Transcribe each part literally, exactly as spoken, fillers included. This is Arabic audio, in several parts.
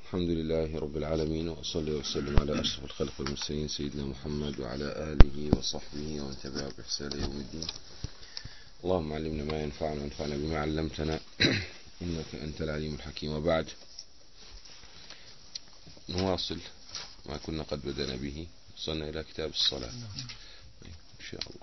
الحمد لله رب العالمين، وأصلي وسلم على أشرف الخلق والمرسلين سيدنا محمد وعلى آله وصحبه ومن تبعه بإحسان يوم الدين. اللهم علمنا ما ينفعنا وانفعنا بما علمتنا إنك أنت العليم الحكيم. وبعد، نواصل ما كنا قد بدأنا به، وصلنا إلى كتاب الصلاة إن شاء الله.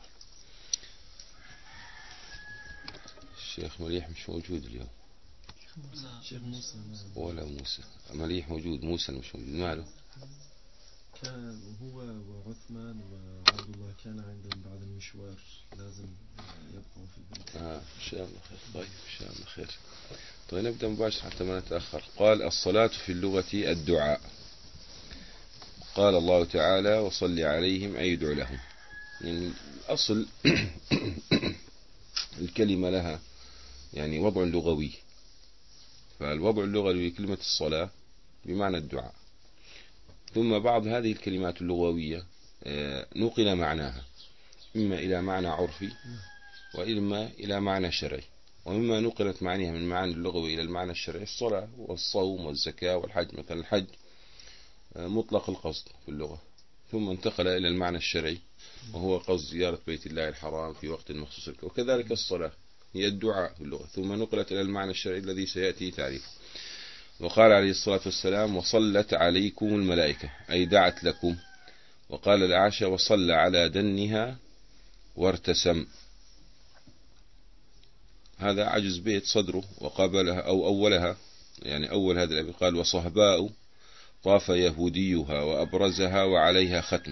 الشيخ مليح مش موجود اليوم، شيخ موسى ولا موسى. مليح موجود، موسى مش موجود. ماله؟ كان هو وعثمان وعبد الله كان عندهم بعد المشوار، لازم يبقوا في البيت. آه إن شاء الله خير. طيب إن شاء الله خير. طيب نبدأ مباشرة حتى ما نتأخر. قال: الصلاة في اللغة الدعاء. قال الله تعالى: وصل عليهم أي ادع لهم. يعني أصل الكلمة لها يعني وضع لغوي، فالوضع اللغوي لكلمة الصلاة بمعنى الدعاء، ثم بعض هذه الكلمات اللغوية نقل معناها إما إلى معنى عرفي وإما إلى معنى شرعي. ومما نقلت معناها من معنى اللغوي إلى المعنى الشرعي الصلاة والصوم والزكاة والحج. مثلا الحج مطلق القصد في اللغة، ثم انتقل إلى المعنى الشرعي وهو قصد زيارة بيت الله الحرام في وقت مخصوص. وكذلك الصلاة هي الدعاء في اللغة، ثم نقلت إلى المعنى الشرعي الذي سيأتي تعريفه. وقال عليه الصلاة والسلام: وصلت عليكم الملائكة، أي دعت لكم. وقال الأعشى: وصلى على دنها وارتسم. هذا عجز بيت صدره وقابلها أو أولها، يعني أول هذا الأبي قال: وصهباء طاف يهوديها وأبرزها وعليها ختم.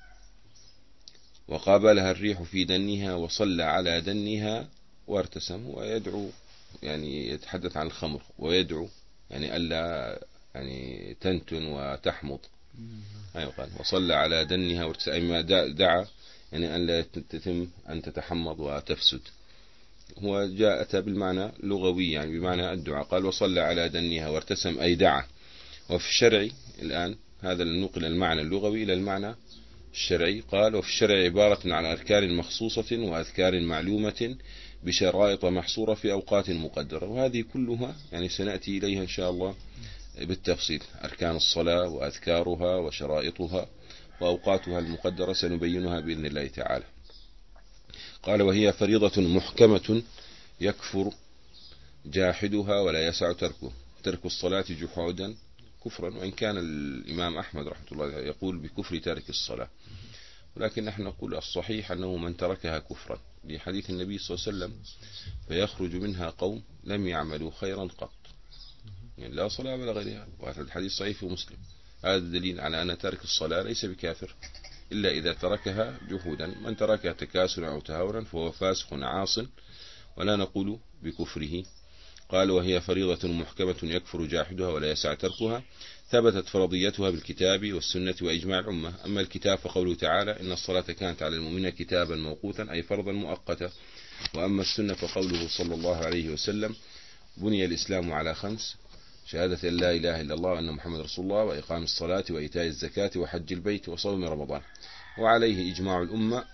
وقابلها الريح في دنها وصلى على دنها وارتسم. ويدعو يعني يتحدث عن الخمر، ويدعو يعني ألا يعني تنتن وتحمض. أيوة قال: وصلى على دنها وارتسم، أي ما دعا يعني أن لا تتم أن تتحمض وتفسد. هو جاءت بالمعنى لغوي يعني بمعنى الدعاء. قال: وصلى على دنها وارتسم، أي دعا. وفي الشرع الآن هذا نقل المعنى اللغوي إلى المعنى الشرعي. قال: وفي الشرع عبارة عن أذكار مخصوصة وأذكار معلومة بشرائط محصورة في أوقات مقدرة. وهذه كلها يعني سنأتي إليها إن شاء الله بالتفصيل. أركان الصلاة وأذكارها وشرائطها وأوقاتها المقدرة سنبينها بإذن الله تعالى. قال: وهي فريضة محكمة يكفر جاحدها ولا يسع تركه. ترك الصلاة جحودا كفرا، وإن كان الإمام أحمد رحمه الله يقول بكفر تارك الصلاة، ولكن نحن نقول الصحيح أنه من تركها كفرا، لحديث النبي صلى الله عليه وسلم: فيخرج منها قوم لم يعملوا خيرا قط، يعني لا صلاة ولا غيرها. وهذا الحديث صحيح في مسلم. هذا دليل على أن تارك الصلاة ليس بكافر إلا إذا تركها جحودا. من تركها تكاسلا أو تهاونا فهو فاسق عاص، ولا نقول بكفره. قال: وهي فريضة محكمة يكفر جاحدها ولا يسع تركها. ثبتت فرضيتها بالكتاب والسنة وإجماع الأمة. أما الكتاب فقوله تعالى: إن الصلاة كانت على المؤمنين كتابا موقوتا، أي فرضا مؤقتا. وأما السنة فقوله صلى الله عليه وسلم: بني الإسلام على خمس: شهادة أن لا إله إلا الله وأن محمد رسول الله، وإقام الصلاة وإيتاء الزكاة وحج البيت وصوم رمضان. وعليه إجماع الأمة.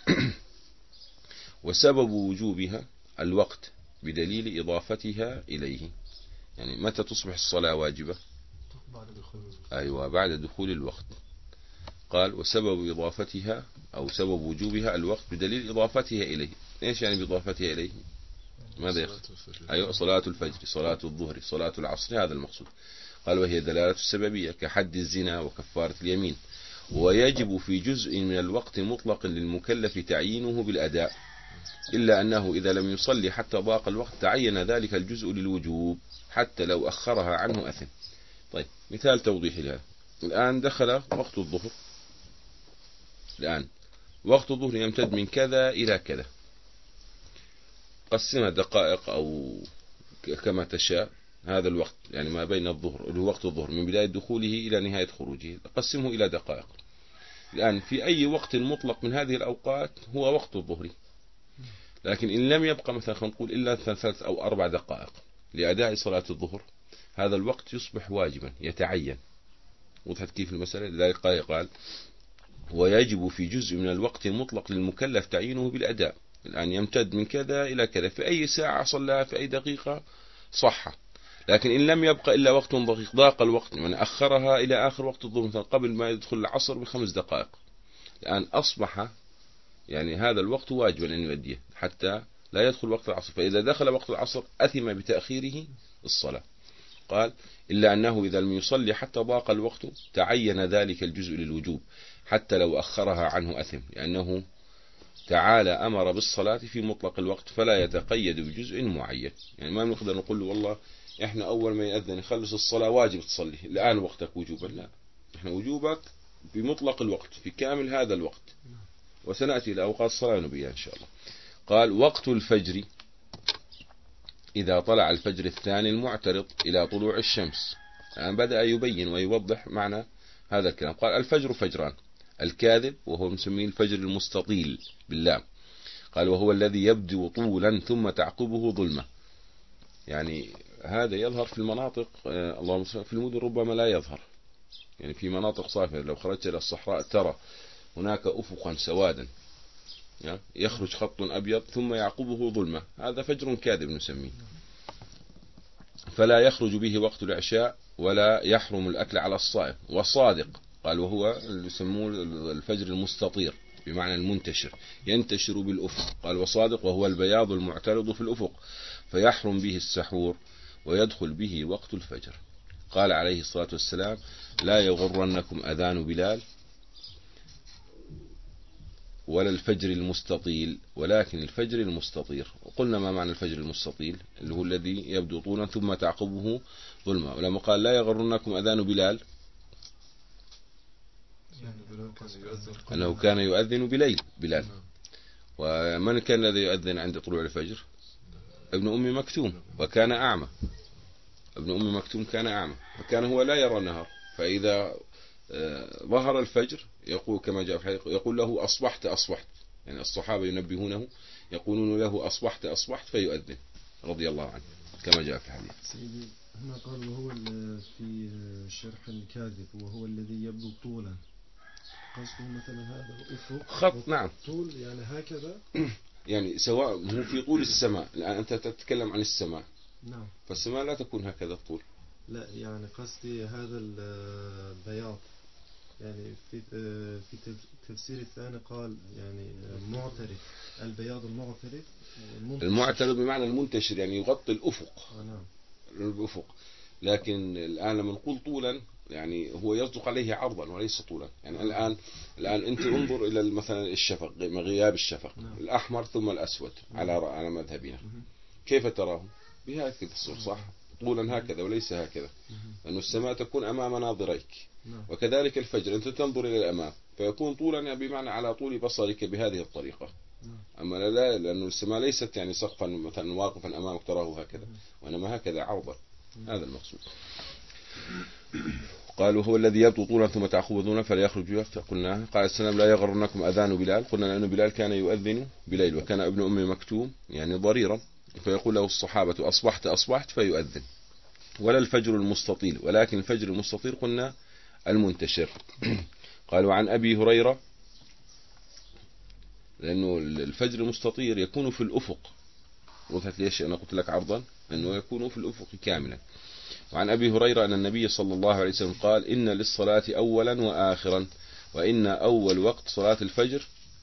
وسبب وجوبها الوقت بدليل إضافتها إليه. يعني متى تصبح الصلاة واجبة؟ بعد دخول أيوة بعد دخول الوقت. قال: وسبب إضافتها أو سبب وجوبها الوقت بدليل إضافتها إليه. إيش يعني بإضافتها إليه؟ ماذا يقصد؟ أيوة صلاة الفجر، صلاة الظهر، صلاة العصر، هذا المقصود. قال: وهي دلالة السببية كحد الزنا وكفارة اليمين. ويجب في جزء من الوقت مطلق للمكلف تعيينه بالأداء، إلا أنه إذا لم يصلي حتى ضاق الوقت تعين ذلك الجزء للوجوب، حتى لو أخرها عنه أثم. طيب مثال توضيحي لهذا: الآن دخل وقت الظهر، الآن وقت الظهر يمتد من كذا إلى كذا، قسمها دقائق أو كما تشاء. هذا الوقت يعني ما بين الظهر اللي هو وقت الظهر من بداية دخوله إلى نهاية خروجه، قسمه إلى دقائق. الآن في أي وقت مطلق من هذه الأوقات هو وقت الظهر، لكن إن لم يبقى مثلا نقول إلا ثلاث أو أربع دقائق لأداء صلاة الظهر، هذا الوقت يصبح واجبا يتعين. وضحت كيف المسألة؟ لذلك قال: ويجب في جزء من الوقت المطلق للمكلف تعيينه بالأداء. الآن يمتد من كذا إلى كذا، في أي ساعة صلى في أي دقيقة صح، لكن إن لم يبقى إلا وقت دقيق ضاق الوقت من أخرها إلى آخر وقت الظهر مثلا قبل ما يدخل العصر بخمس دقائق، الآن أصبح يعني هذا الوقت واجبا أن يؤديه حتى لا يدخل وقت العصر، فإذا دخل وقت العصر أثم بتأخيره الصلاة. قال إلا أنه إذا لم يصلي حتى ضاق الوقت تعين ذلك الجزء للوجوب حتى لو أخرها عنه أثم، لأنه تعالى أمر بالصلاة في مطلق الوقت فلا يتقيد بجزء معين. يعني ما نقدر نقول له والله إحنا أول ما يأذن يخلص الصلاة واجب تصلي الآن وقتك وجوبا، لا، إحنا وجوبك بمطلق الوقت في كامل هذا الوقت، وسنأتي إلى أوقات الصلاة نبيها إن شاء الله. قال وقت الفجر إذا طلع الفجر الثاني المعترض إلى طلوع الشمس. الآن بدأ يبين ويوضح معنى هذا الكلام. قال الفجر فجران، الكاذب وهو مسميه الفجر المستطيل باللام، قال وهو الذي يبدو طولا ثم تعقبه ظلمة. يعني هذا يظهر في المناطق آه اللهم صل، في المدن ربما لا يظهر، يعني في مناطق صافية لو خرجت إلى الصحراء ترى هناك أفقا سوادا يخرج خط أبيض ثم يعقبه ظلمة، هذا فجر كاذب نسميه. فلا يخرج به وقت العشاء ولا يحرم الأكل على الصائم. وصادق قال وهو اللي يسموه الفجر المستطير بمعنى المنتشر، ينتشر بالأفق. قال وصادق وهو البياض المعترض في الأفق فيحرم به السحور ويدخل به وقت الفجر. قال عليه الصلاة والسلام لا يغرنكم أذان بلال ولا الفجر المستطيل ولكن الفجر المستطير. وقلنا ما معنى الفجر المستطيل اللي هو الذي يبدو طولا ثم تعقبه ظلمة. ولما قال لا يغرنكم أذان بلال أنه كان يؤذن بليل بلال. ومن كان الذي يؤذن عند طلوع الفجر؟ ابن أم مكتوم وكان أعمى. ابن أم مكتوم كان أعمى فكان هو لا يرى النهار، فإذا ظهر الفجر يقول كما جاء في الحديث يقول له أصبحت أصبحت، يعني الصحابة ينبهونه يقولون له أصبحت أصبحت فيؤذن رضي الله عنه كما جاء في الحديث. سيدي هنا قال وهو في شرح الكاذب وهو الذي يبدو طولا، قصده مثلا هذا الأفق خط نعم طول يعني هكذا يعني سواء هو في طول السماء. الآن أنت تتكلم عن السماء، نعم، فالسماء لا تكون هكذا الطول، لا يعني قصدي هذا البياض يعني في في تفسير الثاني قال يعني معترف، البياض المعترف المعترف بمعنى المنتشر يعني يغطي الأفق. آه نعم الأفق. لكن الآن لما نقول طولا يعني هو يصدق عليه عرضا وليس طولا. يعني الآن الآن أنت انظر إلى مثلا الشفق، غياب الشفق نعم. الأحمر ثم الأسود نعم. على على مذهبنا كيف تراه؟ بهكذا الصورة صح؟ طولا هكذا وليس هكذا، لأن السماء تكون أمام ناظريك. وكذلك الفجر أنت تنظر إلى الأمام فيكون طولا يعني بمعنى على طول بصرك بهذه الطريقة. أما لا، لأن السماء ليست يعني سقفا مثلا واقفا أمامك تراه هكذا، وإنما هكذا عرضا. هذا المقصود. قال وهو الذي يبدو طولا ثم تعقب ظلما فلا يخرج به. فقلنا قال السلام لا يغرنكم أذان بلال. قلنا لأن بلال كان يؤذن بليل وكان ابن أم مكتوم يعني ضريرا، فيقول له الصحابة أصبحت أصبحت فيؤذن. ولا الفجر المستطيل ولكن الفجر المستطيل قلنا المنتشر. قال وعن أبي هريرة لأنه الفجر المستطير يكون في الأفق، وضحت ليش أنا قلت لك عرضا أنه يكون في الأفق كاملا. وعن أبي هريرة أن النبي صلى الله عليه وسلم قال إن للصلاة أولا وآخرا وإن أول وقت صلاة الفجر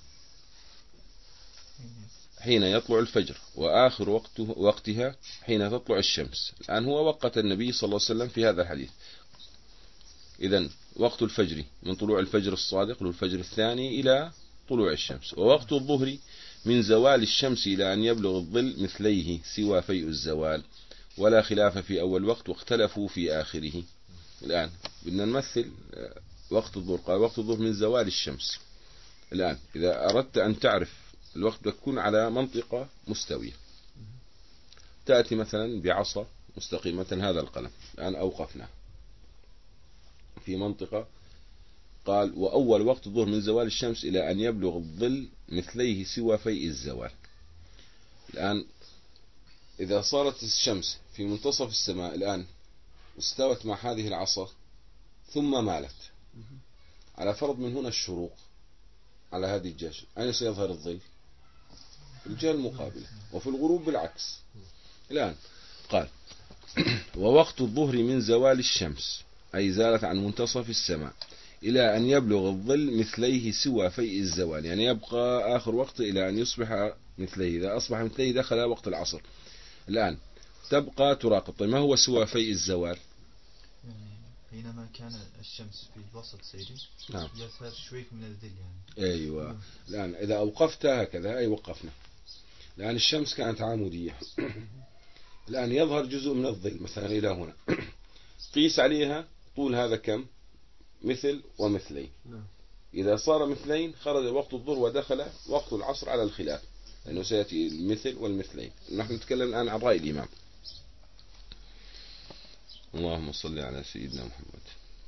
حين يطلع الفجر وآخر وقته وقتها حين تطلع الشمس. الآن هو وقت النبي صلى الله عليه وسلم في هذا الحديث. إذن وقت الفجر من طلوع الفجر الصادق للفجر الثاني إلى طلوع الشمس. ووقت الظهر من زوال الشمس إلى أن يبلغ الظل مثليه سوى فيء الزوال، ولا خلاف في أول وقت واختلفوا في آخره. الآن بدنا نمثل وقت الظهر. قال وقت الظهر من زوال الشمس. الآن إذا أردت أن تعرف الوقت بتكون على منطقة مستوية، تأتي مثلا بعصا مستقيمة هذا القلم. الآن أوقفنا في منطقة. قال وأول وقت الظهر من زوال الشمس إلى أن يبلغ الظل مثليه سوى فيء الزوال. الآن إذا صارت الشمس في منتصف السماء الآن استوت مع هذه العصا ثم مالت، على فرض من هنا الشروق على هذه الجهة، أين سيظهر الظل؟ في الجهة المقابلة. وفي الغروب بالعكس. الآن قال ووقت الظهر من زوال الشمس أي زالت عن منتصف السماء إلى أن يبلغ الظل مثليه سوى فيء الزوال، يعني يبقى آخر وقت إلى أن يصبح مثليه. إذا أصبح مثليه دخل وقت العصر. الآن تبقى تراقب، طيب ما هو سوى فيء الزوال؟ يعني حينما كان الشمس في وسط سيري نعم يظهر شوي من الظل يعني. أيوة. الآن إذا أوقفت هكذا أي وقفنا، الآن الشمس كانت عمودية، الآن يظهر جزء من الظل مثلا إلى هنا، قيس عليها طول هذا كم؟ مثل ومثلين. إذا صار مثلين خرج وقت الظهر ودخل وقت العصر على الخلاف، لأنه سيأتي المثل والمثلين. نحن نتكلم الآن عن رأي الإمام. اللهم صل على سيدنا محمد.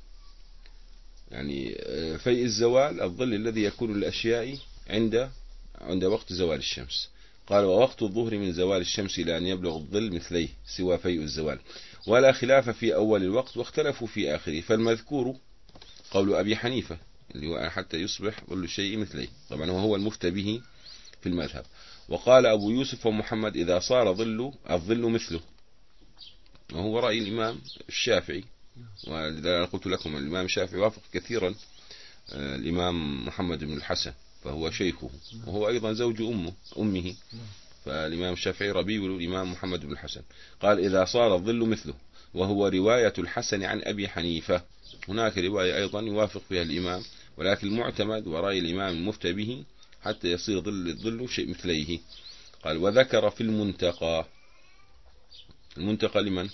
يعني فيء الزوال الظل الذي يكون للأشياء عند عند وقت زوال الشمس. قال ووقت الظهر من زوال الشمس إلى أن يبلغ الظل مثليه سوى فيء الزوال، ولا خلاف في أول الوقت واختلفوا في آخره. فالمذكور قول أبي حنيفة اللي هو حتى يصبح ظل الشيء مثليه، طبعا وهو المفتى به في المذهب. وقال أبو يوسف ومحمد إذا صار ظل الظل مثله، وهو رأي الإمام الشافعي. ولذا قلت لكم الإمام الشافعي وافق كثيرا الإمام محمد بن الحسن، فهو شيخه وهو أيضا زوج أمه أمه فالإمام الشافعي ربيع الإمام محمد بن الحسن. قال إذا صار الظل مثله، وهو رواية الحسن عن أبي حنيفة. هناك رواية أيضا يوافق فيها الإمام، ولكن المعتمد ورأي الإمام المفتى به حتى يصير ظل الظل شيء مثليه. قال وذكر في المنتقى. المنتقى لمن؟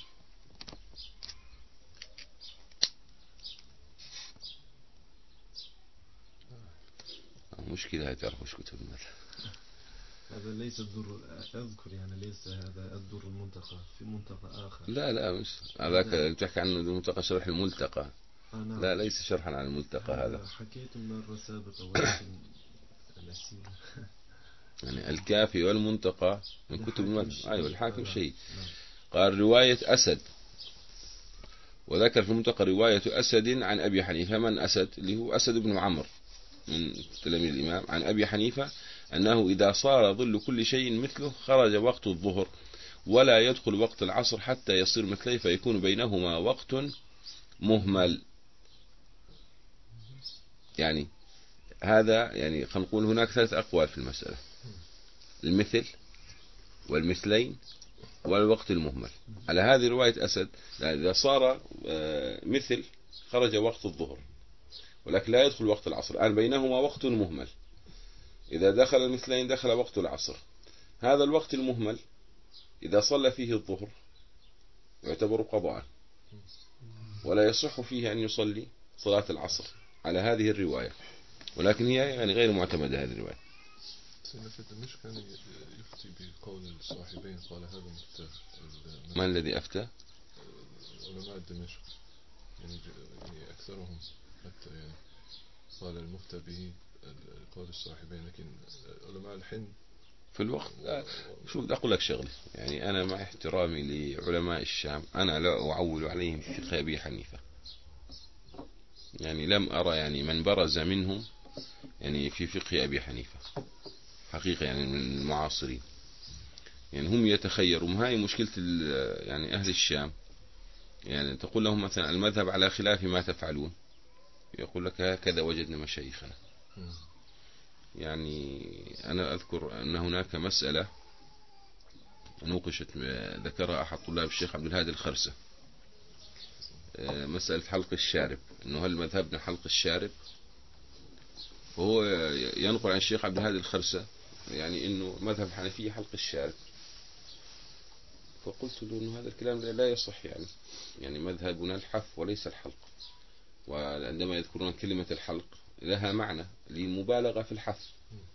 مشكلة تعرف وش كتب المذهب. هذا ليس الدر أذكر يعني ليس هذا الدر المنتقى في منتقى آخر. لا لا مش هذاك تحكي عنه المنتقى شرح الملتقى. آه نعم. لا ليس شرحا عن الملتقى هذا. هذا حكيت مرة سابقة ولكن نسيت. يعني الكافي والمنتقى من كتب المذهب. أيوة الحاكم شيء. نعم. قال رواية أسد، وذكر في المنتقى رواية أسد عن أبي حنيفة. من أسد؟ اللي هو أسد بن عمرو من تلاميذ الإمام، عن أبي حنيفة أنه إذا صار ظل كل شيء مثله خرج وقت الظهر ولا يدخل وقت العصر حتى يصير مثليه، فيكون بينهما وقت مهمل. يعني هذا يعني خلينا نقول هناك ثلاث أقوال في المسألة: المثل والمثلين والوقت المهمل. على هذه رواية أسد إذا صار مثل خرج وقت الظهر ولكن لا يدخل وقت العصر، الآن بينهما وقت مهمل. إذا دخل المثلين دخل وقت العصر. هذا الوقت المهمل إذا صلى فيه الظهر يعتبر قضاء، ولا يصح فيه أن يصلي صلاة العصر على هذه الرواية، ولكن هي يعني غير معتمدة هذه الرواية. مش كان يفتي بقول الصاحبين قال هذا مفتى؟ ما الذي أفتى؟ علماء دمشق يعني أكثرهم حتى يعني قال المفتى به قول الصاحبين، لكن علماء الحين في الوقت لا. شوف أقول لك شغلة، يعني أنا مع احترامي لعلماء الشام أنا لا أعول عليهم في فقه أبي حنيفة، يعني لم أرى يعني من برز منهم يعني في فقه أبي حنيفة حقيقة، يعني من المعاصرين. يعني هم يتخيرون، هاي مشكلة يعني أهل الشام. يعني تقول لهم مثلا المذهب على خلاف ما تفعلون، يقول لك هكذا وجدنا مشايخنا. يعني أنا أذكر أن هناك مسألة نوقشت ذكرها أحد طلاب الشيخ عبد الهادي الخرسة، مسألة حلق الشارب، أنه هل مذهبنا حلق الشارب؟ وهو ينقل عن الشيخ عبد الهادي الخرسة يعني أنه مذهب الحنفية حلق الشارب. فقلت له أنه هذا الكلام لا يصح، يعني يعني مذهبنا الحف وليس الحلق. وعندما يذكرون كلمة الحلق لها معنى لمبالغة في الحف،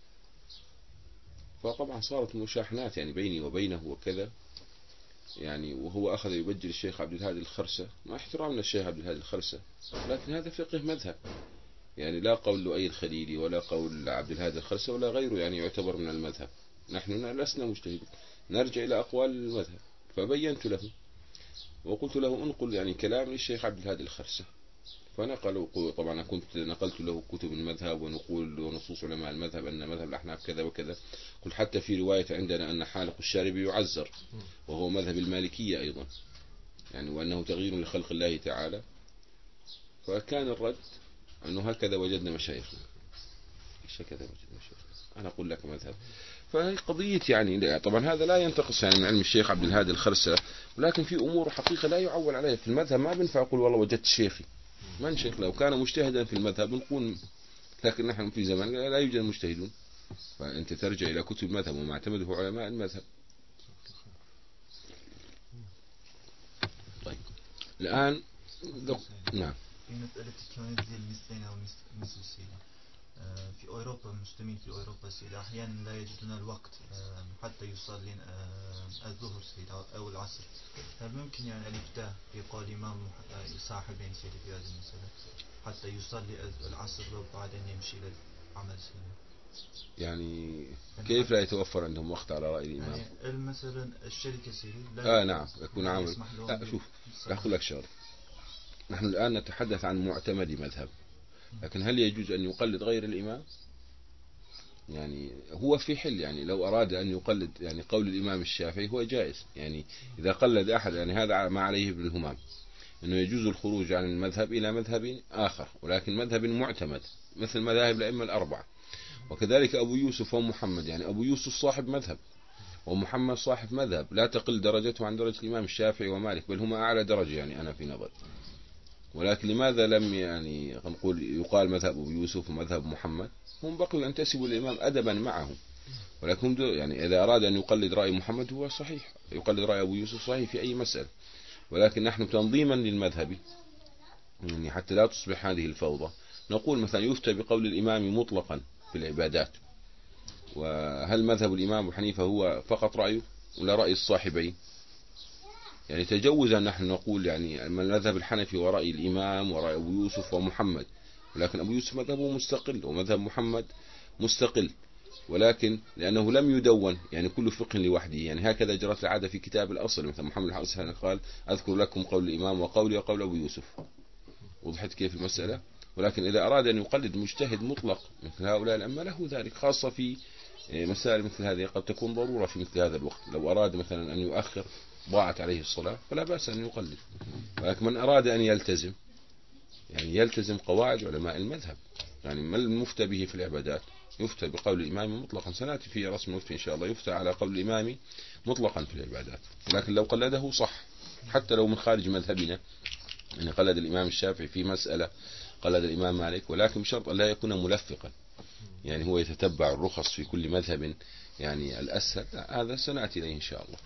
فطبعا صارت مشاحنات يعني بيني وبينه وكذا، يعني وهو أخذ يبجل الشيخ عبد الهادي الخرسة مع احترامنا الشيخ عبد الهادي الخرسة، لكن هذا فقه مذهب، يعني لا قول لؤي الخليلي ولا قول عبد الهادي الخرسة ولا غيره يعني يعتبر من المذهب. نحن لسنا مجتهدين، نرجع إلى أقوال المذهب. فبينت له وقلت له انقل يعني كلام للشيخ عبد الهادي الخرسة، فنقلوا. طبعا كنت نقلت له كتب المذهب ونقول ونصوص علماء المذهب أن مذهب الأحناف كذا وكذا. قلت حتى في رواية عندنا أن حالق الشارب يعزر، وهو مذهب المالكية أيضا. يعني وأنه تغيير لخلق الله تعالى، فكان الرد أنه هكذا وجدنا مشايخنا. إيش هكذا وجدنا مشايخنا؟ أنا أقول لك مذهب. فهي قضية يعني طبعا هذا لا ينتقص يعني من علم الشيخ عبد الهادي الخرسة، ولكن في أمور حقيقة لا يعول عليها في المذهب. ما بنفع أقول والله وجدت شيخي، من شيخ؟ لو كان مجتهدا في المذهب نقول، لكن نحن في زمان لا يوجد مجتهدون، فأنت ترجع إلى كتب المذهب وما اعتمده علماء المذهب. طيب الآن نعم. في مسألة كون زي المثلين أو مثل السيدة في أوروبا، المسلمين في أوروبا سيدة أحيانا لا يجدون الوقت حتى يصلين الظهر سيدة أو العصر. هل ممكن يعني الإفتاء في قول إمام صاحبين سيدة في هذه المسألة حتى يصلي العصر وبعدين يمشي للعمل سيدة؟ يعني كيف لا يتوفر عندهم وقت على رأي الإمام؟ يعني مثلا الشركة سيدة آه نعم يكون عامل. لا شوف أقول لك شغل، نحن الآن نتحدث عن معتمد مذهب، لكن هل يجوز أن يقلد غير الإمام؟ يعني هو في حل، يعني لو أراد أن يقلد يعني قول الإمام الشافعي هو جائز، يعني إذا قلد أحد يعني هذا ما عليه ابن الهمام، أنه يجوز الخروج عن المذهب إلى مذهب آخر ولكن مذهب معتمد مثل مذاهب الأئمة الأربعة. وكذلك أبو يوسف ومحمد، يعني أبو يوسف صاحب مذهب ومحمد صاحب مذهب، لا تقل درجته عن درجة الإمام الشافعي ومالك، بل هما أعلى درجة يعني أنا في نظر. ولكن لماذا لم يعني نقول يقال مذهب أبو يوسف ومذهب محمد؟ هم بقوا ينتسبوا للإمام أدبا معهم، ولكن يعني إذا أراد أن يقلد رأي محمد هو صحيح، يقلد رأي أبو يوسف صحيح في أي مسألة. ولكن نحن تنظيما للمذهب يعني حتى لا تصبح هذه الفوضى، نقول مثلا يفتى بقول الإمام مطلقا في العبادات. وهل مذهب الإمام أبو حنيفة هو فقط رأيه ولا رأي الصاحبين؟ يعني تجوزا نحن نقول يعني المذهب الحنفي ورأي الإمام ورأي أبو يوسف ومحمد، ولكن أبو يوسف مذهبه مستقل ومذهب محمد مستقل، ولكن لأنه لم يدون يعني كل فقه لوحده، يعني هكذا جرت العادة في كتاب الأصل. مثلا محمد الحسن قال أذكر لكم قول الإمام وقولي وقول أبو يوسف. وضحت كيف المسألة؟ ولكن إذا أراد أن يقلد مجتهد مطلق مثل هؤلاء الأئمة له ذلك، خاصة في مسائل مثل هذه قد تكون ضرورة في مثل هذا الوقت. لو أراد مثلا أن يؤخر ضاعت عليه الصلاة فلا بأس أن يقلد. ولكن من أراد أن يلتزم يعني يلتزم قواعد علماء المذهب، يعني ما المفتى به في العبادات؟ يفتى بقول الإمام مطلقا، سنأتي في رسم المفتي إن شاء الله، يفتى على قول الإمام مطلقا في العبادات. لكن لو قلده صح حتى لو من خارج مذهبنا، يعني قلد الإمام الشافعي في مسألة، قلد الإمام مالك، ولكن بشرط أن لا يكون ملفقا، يعني هو يتتبع الرخص في كل مذهب يعني الأسهل، هذا سنأتي إليه إن شاء الله.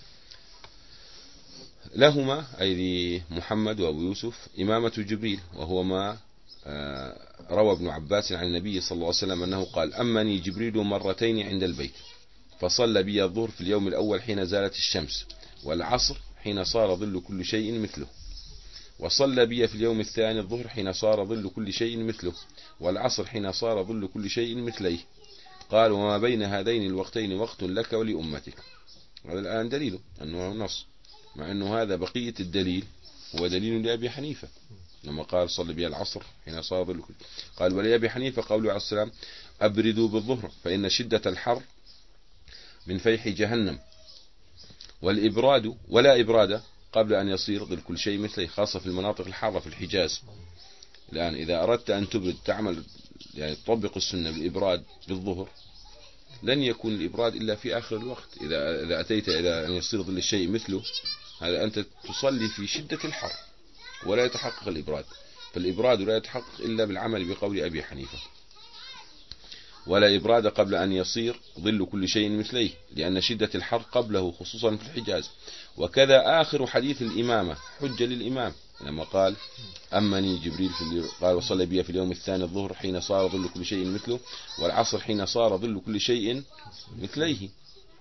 لهما أي محمد وأبو يوسف إمامة جبريل، وهو ما روى ابن عباس عن النبي صلى الله عليه وسلم أنه قال أمني جبريل مرتين عند البيت، فصلى بي الظهر في اليوم الأول حين زالت الشمس، والعصر حين صار ظل كل شيء مثله، وصلى بي في اليوم الثاني الظهر حين صار ظل كل شيء مثله، والعصر حين صار ظل كل شيء مثليه. قال وما بين هذين الوقتين وقت لك ولأمتك. هذا الآن دليل أنه نص، مع أنه هذا بقية الدليل هو دليل لأبي حنيفة لما قال صلى بي العصر حين صار ظل كل. قال ولأبي حنيفة قوله عليه السلام أبردوا بالظهر فإن شدة الحر من فيح جهنم، والإبراد ولا إبراد قبل أن يصير ظل كل شيء مثله، خاصة في المناطق الحارة في الحجاز. الآن إذا أردت أن تبرد تعمل يعني تطبق السنة بالإبراد بالظهر، لن يكون الإبراد إلا في آخر الوقت. إذا إذا أتيت إلى أن يصير ظل الشيء مثله، هذا أنت تصلي في شدة الحر ولا يتحقق الإبراد، فالإبراد لا يتحقق إلا بالعمل بقول أبي حنيفة. ولا إبراد قبل أن يصير ظل كل شيء مثليه، لأن شدة الحر قبله خصوصا في الحجاز. وكذا آخر حديث الإمامة حجة للإمام لما قال أمني جبريل في قال وصلى بي في اليوم الثاني الظهر حين صار ظل كل شيء مثله، والعصر حين صار ظل كل شيء مثليه،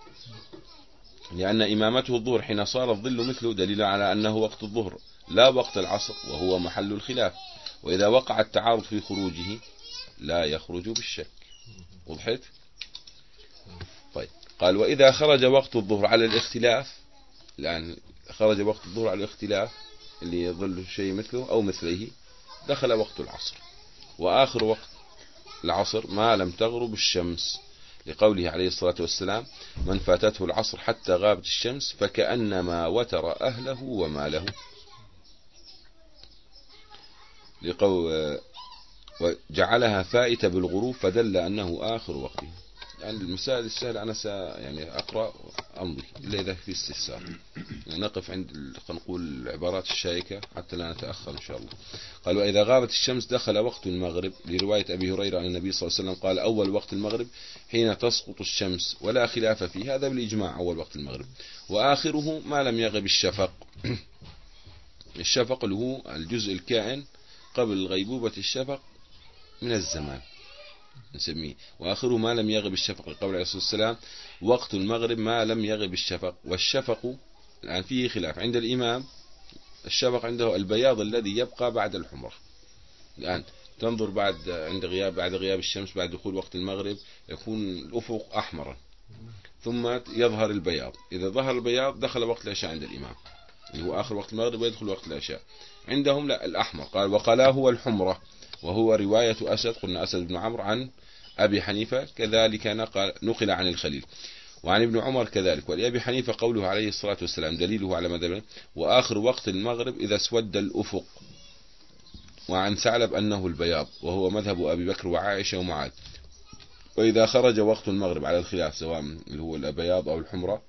لأن إمامته الظهر حين صار الظل مثله دليل على أنه وقت الظهر لا وقت العصر، وهو محل الخلاف. وإذا وقع التعارض في خروجه لا يخرج بالشك. وضحت؟ طيب قال وإذا خرج وقت الظهر على الاختلاف، الآن خرج وقت الظهر على الاختلاف اللي يظل شيء مثله أو مثله، دخل وقت العصر. وآخر وقت العصر ما لم تغرب الشمس، لقوله عليه الصلاة والسلام: من فاتته العصر حتى غابت الشمس فكأنما وتر أهله وماله. لقول وجعلها فائتة بالغروب فدل أنه آخر وقته. يعني المسائل السهلة أنا سا يعني أقرأ أمضي إلا إذا في استفسار. يعني نقف عند نقول العبارات الشائكة حتى لا نتأخر إن شاء الله. قال: وإذا غابت الشمس دخل وقت المغرب، لرواية أبي هريرة عن النبي صلى الله عليه وسلم قال: أول وقت المغرب حين تسقط الشمس ولا خلاف فيه، هذا بالإجماع أول وقت المغرب. وآخره ما لم يغب الشفق. الشفق اللي هو الجزء الكائن قبل غيبوبة الشفق من الزمان نسميه. وآخره ما لم يغب الشفق، لقول عليه الصلاة والسلام: وقت المغرب ما لم يغب الشفق. والشفق الآن فيه خلاف عند الإمام. الشفق عنده البياض الذي يبقى بعد الحمرة. الآن تنظر بعد عند غياب بعد غياب الشمس بعد دخول وقت المغرب يكون الأفق أحمرا ثم يظهر البياض. إذا ظهر البياض دخل وقت العشاء عند الإمام اللي هو آخر وقت المغرب ويدخل وقت العشاء. عندهم لا، الأحمر. قال: وقلاه هو الحمرة، وهو رواية أسد، قلنا أسد بن عمرو عن أبي حنيفة، كذلك نقل, نقل عن الخليل وعن ابن عمر كذلك. ولأبي حنيفة قوله عليه الصلاة والسلام دليله على مذهبه: وآخر وقت المغرب إذا اسود الأفق. وعن ثعلب أنه البياض، وهو مذهب أبي بكر وعائشة ومعاذ. وإذا خرج وقت المغرب على الخلاف سواء اللي هو البياض أو الحمرة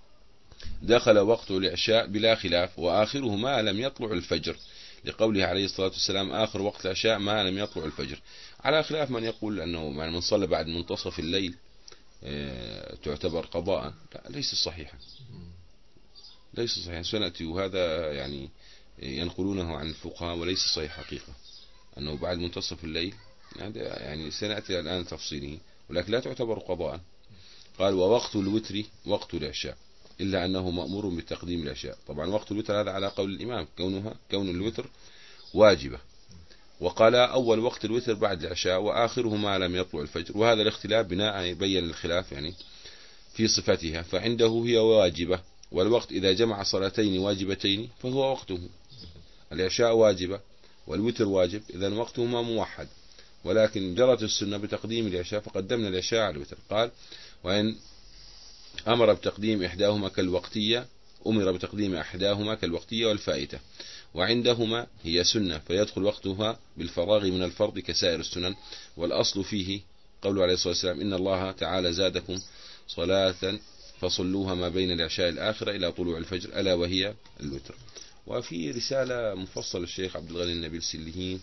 دخل وقت العشاء بلا خلاف، وآخره ما لم يطلع الفجر، لقوله عليه الصلاة والسلام: آخر وقت العشاء ما لم يطلع الفجر. على خلاف من يقول أنه من صلى بعد منتصف الليل تعتبر قضاء. لا، ليس صحيحا، ليس صحيحا، سنأتي. وهذا يعني ينقلونه عن الفقهاء وليس صحيح حقيقة أنه بعد منتصف الليل، يعني سنأتي الآن تفصيله، ولكن لا تعتبر قضاء. قال: ووقت الوتر وقت العشاء، إلا أنه مأمور بتقديم العشاء. طبعا وقت الوتر هذا على قول الإمام، كونها كون الوتر واجبة. وقال: أول وقت الوتر بعد العشاء، وآخره ما لم يطلع الفجر. وهذا الاختلاف بناء يبين الخلاف يعني في صفتها، فعنده هي واجبة. والوقت إذا جمع صلاتين واجبتين فهو وقته. العشاء واجبة والوتر واجب، إذن وقتهما موحد. ولكن جرت السنة بتقديم العشاء فقدمنا العشاء على الوتر. قال: وإن أمر بتقديم إحداهما كالوقتية أمر بتقديم إحداهما كالوقتية والفائتة. وعندهما هي سنة فيدخل وقتها بالفراغ من الفرض كسائر السنن. والأصل فيه قوله عليه الصلاة والسلام: إن الله تعالى زادكم صلاة فصلوها ما بين العشاء الآخرة إلى طلوع الفجر، ألا وهي الوتر. وفي رسالة مفصلة الشيخ عبد الغني النبيل سليهين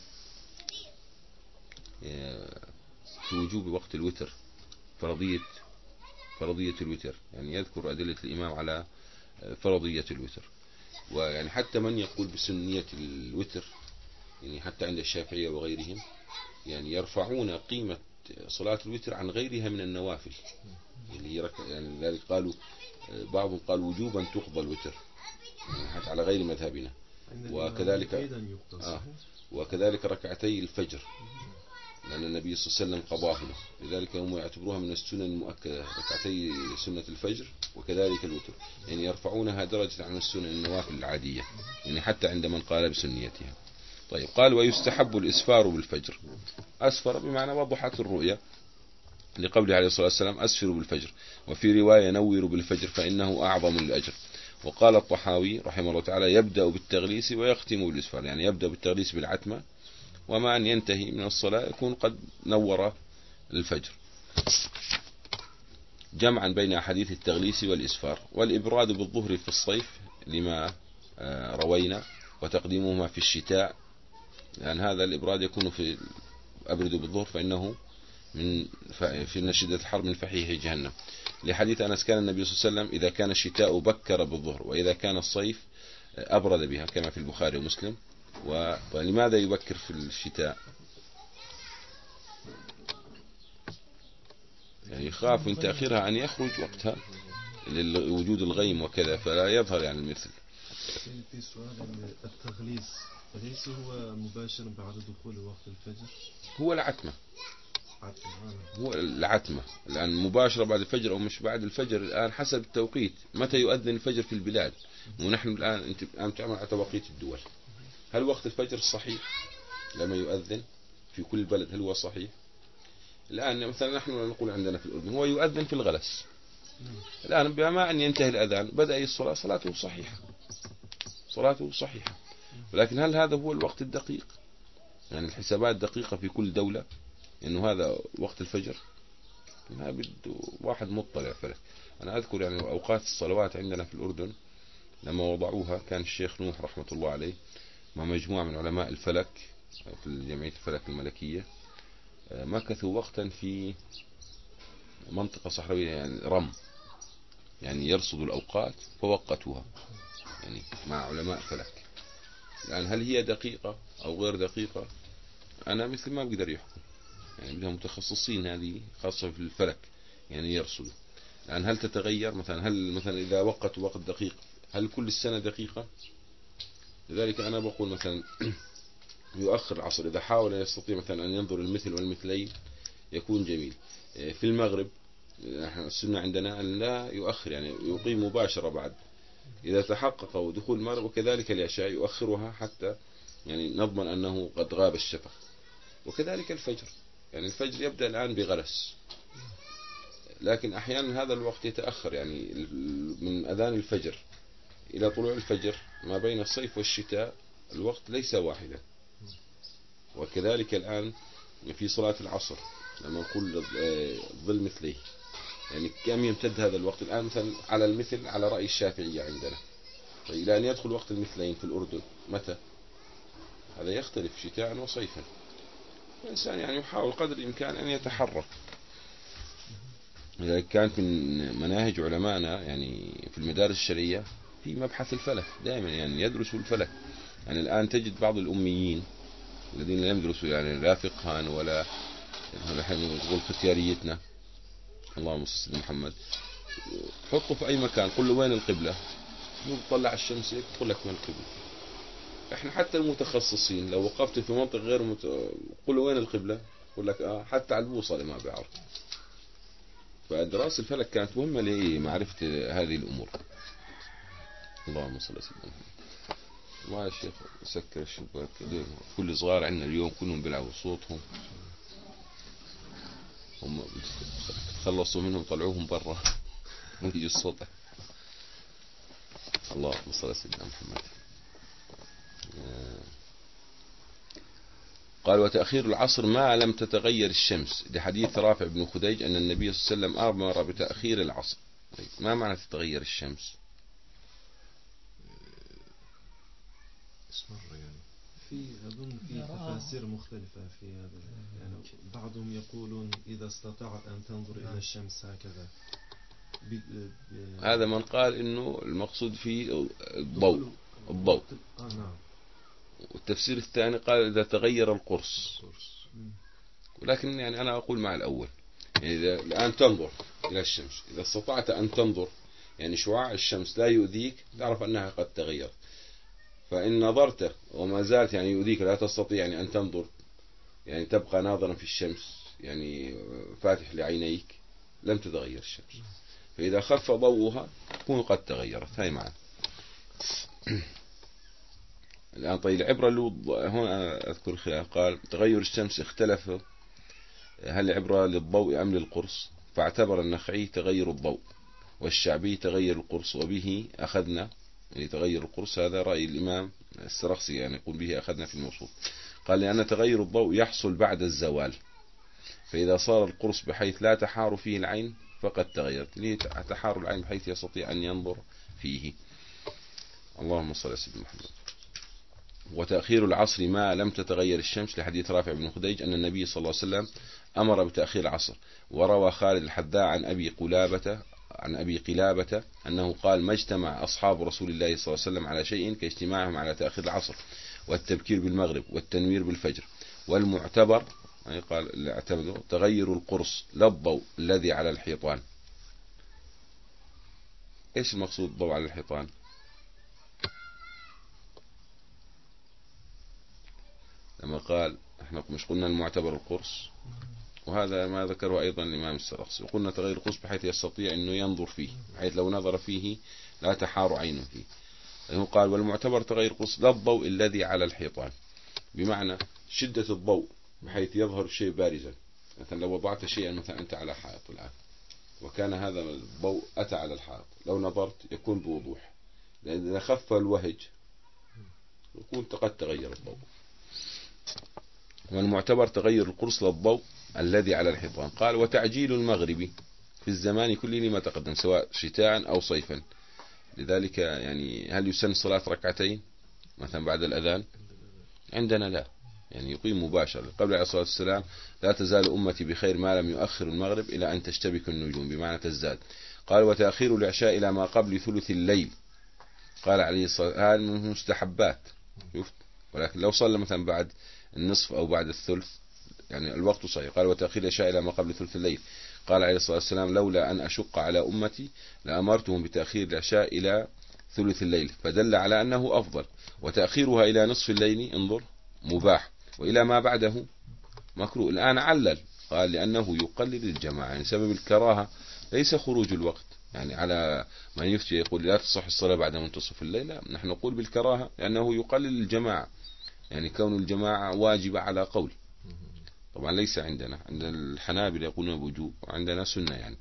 في وجوب وقت الوتر، فرضية فرضية الوتر، يعني يذكر أدلة الإمام على فرضية الوتر. ويعني حتى من يقول بسنية الوتر، يعني حتى عند الشافعية وغيرهم، يعني يرفعون قيمة صلاة الوتر عن غيرها من النوافل. يعني, يعني ذلك قالوا بعضهم قال وجوبا تقضى الوتر، يعني حتى على غير مذهبنا. وكذلك آه وكذلك ركعتي الفجر، لأن النبي صلى الله عليه وسلم قضاهما، لذلك هم يعتبروها من السنن المؤكدة، ركعتي سنة الفجر وكذلك الوتر، يعني يرفعونها درجة عن السنن النوافل العادية، يعني حتى عند من قال بسنيتها. طيب، قال: ويستحب الإسفار بالفجر. أسفر بمعنى وضحت الرؤيا، لقوله عليه الصلاة والسلام: أسفروا بالفجر. وفي رواية: نوروا بالفجر فإنه أعظم الأجر. وقال الطحاوي رحمه الله تعالى: يبدأ بالتغليس ويختم بالإسفار، يعني يبدأ بالتغليس بالعتمة، وما أن ينتهي من الصلاة يكون قد نور الفجر، جمعا بين أحاديث التغليس والإسفار. والإبراد بالظهر في الصيف لما روينا، وتقديمهما في الشتاء، لأن هذا الإبراد يكون في أبرد بالظهر فإنه من في شدة الحر من فحيح جهنم، لحديث أنس: كان النبي صلى الله عليه وسلم إذا كان الشتاء بكر بالظهر، وإذا كان الصيف أبرد بها، كما في البخاري ومسلم. ولماذا يبكر في الشتاء؟ يعني يخاف من تأخيرها أن يخرج وقتها لوجود الغيم وكذا، فلا يظهر يعني المثل. في سؤال: التغليس ليس هو مباشر بعد دخول وقت الفجر؟ هو العتمة، هو العتمة الآن مباشرة بعد الفجر أو مش بعد الفجر، الآن حسب التوقيت متى يؤذن الفجر في البلاد. ونحن الآن أنت الآن تعمل على توقيت الدول. هل وقت الفجر صحيح لما يؤذن في كل بلد؟ هل هو صحيح؟ الآن مثلا نحن نقول عندنا في الأردن هو يؤذن في الغلس، الآن بما أن ينتهي الأذان بدأ الصلاة، صلاته صحيحة، صلاته صحيحة. ولكن هل هذا هو الوقت الدقيق؟ يعني الحسابات دقيقة في كل دولة إنه هذا وقت الفجر؟ ما بده واحد مطلع فلك. أنا أذكر يعني أوقات الصلوات عندنا في الأردن لما وضعوها كان الشيخ نوح رحمة الله عليه مع مجموعة من علماء الفلك في جمعية الفلك الملكية مكثوا وقتا في منطقة صحراوية يعني رم، يعني يرصدوا الأوقات فوقتوها يعني مع علماء فلك. الآن هل هي دقيقة أو غير دقيقة؟ أنا مثل ما بقدر يحكم، يعني بدهم متخصصين هذه خاصة في الفلك يعني يرصدوا. الآن هل تتغير مثلا؟ هل مثلا إذا وقتوا وقت دقيق هل كل السنة دقيقة؟ لذلك أنا بقول مثلا يؤخر العصر إذا حاول يستطيع مثلا أن ينظر المثل والمثلين يكون جميل. في المغرب السنة عندنا أن لا يؤخر، يعني يقيم مباشرة بعد إذا تحقق دخول المغرب، وكذلك العشاء يؤخرها حتى يعني نضمن أنه قد غاب الشفق. وكذلك الفجر، يعني الفجر يبدأ الآن بغلس، لكن أحيانا هذا الوقت يتأخر، يعني من أذان الفجر إلى طلوع الفجر ما بين الصيف والشتاء الوقت ليس واحدا. وكذلك الآن في صلاة العصر لما نقول ظل مثليه، يعني كم يمتد هذا الوقت الآن مثلا على المثل على رأي الشافعية عندنا. طيب إلى أن يدخل وقت المثلين في الأردن متى؟ هذا يختلف شتاء وصيفا. الإنسان يعني يحاول قدر الإمكان أن يتحرك. إذا كانت من مناهج علمائنا يعني في المدارس الشرعية في مبحث الفلك دائما يعني يدرسوا الفلك. يعني الآن تجد بعض الأميين الذين لم يدرسوا يعني لا فقها ولا نحن نقول ختياريتنا اللهم صل على محمد، حطه في أي مكان قل له وين القبلة، يطلع الشمس يقول لك وين القبلة. احنا حتى المتخصصين لو وقفت في منطقة غير مت... قل له وين القبلة يقول لك اه حتى على البوصلة ما بيعرف. فدراسة الفلك كانت مهمة لمعرفة هذه الأمور. اللهم صل على سيدنا محمد. ما يا شيخ سكر الشباك كل صغار عندنا اليوم كلهم بيلعبوا صوتهم، هم خلصوا منهم طلعوهم برا ويجي الصوت. اللهم صل على سيدنا محمد. قال وتأخير العصر ما لم تتغير الشمس، لحديث رافع بن خديج أن النبي صلى الله عليه وسلم أمر بتأخير العصر. ما معنى تتغير الشمس؟ اسمر يعني في أظن في تفاسير مختلفة في هذا، يعني بعضهم يقولون إذا استطعت أن تنظر إلى الشمس هكذا. هذا من قال إنه المقصود فيه الضوء الضوء آه نعم. والتفسير الثاني قال إذا تغير القرص. ولكن يعني أنا أقول مع الأول، يعني إذا الآن تنظر إلى الشمس إذا استطعت أن تنظر يعني شعاع الشمس لا يؤذيك تعرف أنها قد تغيرت. فإن نظرت وما زالت يعني يؤذيك لا تستطيع يعني أن تنظر يعني تبقى ناظرا في الشمس يعني فاتح لعينيك لم تتغير الشمس. فإذا خف ضوءها تكون قد تغيرت. هاي معنا الآن. طيب العبرة هون أذكر خلاف قال تغير الشمس اختلف هل العبرة للضوء أم للقرص، فاعتبر النخعي تغير الضوء والشعبي تغير القرص وبه أخذنا يعني تغير القرص. هذا رأي الإمام السرخسي يعني يقول به أخذنا في الموصول. قال لأن تغير الضوء يحصل بعد الزوال، فإذا صار القرص بحيث لا تحار فيه العين فقد تغيرت. ليه تحار العين بحيث يستطيع أن ينظر فيه. اللهم صل على سيدنا محمد. وتأخير العصر ما لم تتغير الشمس، لحديث رافع بن خديج أن النبي صلى الله عليه وسلم أمر بتأخير العصر. وروى خالد الحذاء عن أبي قلابة عن أبي قلابة أنه قال ما اجتمع أصحاب رسول الله صلى الله عليه وسلم على شيء كاجتماعهم على تأخير العصر والتبكير بالمغرب والتنوير بالفجر. والمعتبر يعني قال اللي اعتمدوا تغير القرص لا الضوء الذي على الحيطان. إيش المقصود الضوء على الحيطان؟ لما قال احنا مش قلنا المعتبر القرص، وهذا ما ذكره أيضا الإمام السرخسي. وقلنا تغير القرص بحيث يستطيع أنه ينظر فيه بحيث لو نظر فيه لا تحار عينه فيه. هو قال والمعتبر تغير القرص لا الضوء الذي على الحيطان، بمعنى شدة الضوء بحيث يظهر الشيء بارزا مثلا لو وضعت شيئا مثلا أنت على حائط الآن وكان هذا الضوء أتى على الحائط، لو نظرت يكون بوضوح، لأن إذا خف الوهج يكون قد تغير الضوء. والمعتبر تغير القرص للضوء الذي على الحيطان. قال وتعجيل المغرب في الزمان كله لما تقدم سواء شتاء أو صيفا. لذلك يعني هل يسن صلاة ركعتين مثلا بعد الأذان؟ عندنا لا، يعني يقيم مباشرة. قبل عليه الصلاة والسلام لا تزال أمتي بخير ما لم يؤخر المغرب إلى أن تشتبك النجوم، بمعنى تزداد. قال وتأخير العشاء إلى ما قبل ثلث الليل. قال عليه الصلاة والسلام هذا من المستحبات، ولكن لو صلى مثلا بعد النصف أو بعد الثلث يعني الوقت صحيح. قال وتأخير العشاء إلى ما قبل ثلث الليل. قال عليه الصلاة والسلام لولا أن أشق على أمتي لأمرتهم بتأخير العشاء إلى ثلث الليل، فدل على أنه أفضل. وتأخيرها إلى نصف الليل انظر مباح، وإلى ما بعده مكروه. الآن علل قال لأنه يقلل الجماعة، يعني سبب الكراهة ليس خروج الوقت، يعني على من يفتي يقول لا تصح الصلاة بعد منتصف الليل، لا، نحن نقول بالكراهة لأنه يقلل الجماعة، يعني كون الجماعة واجبة على قول. طبعا ليس عندنا، عند الحنابلة يقولون بوجوب وعندنا سنة يعني.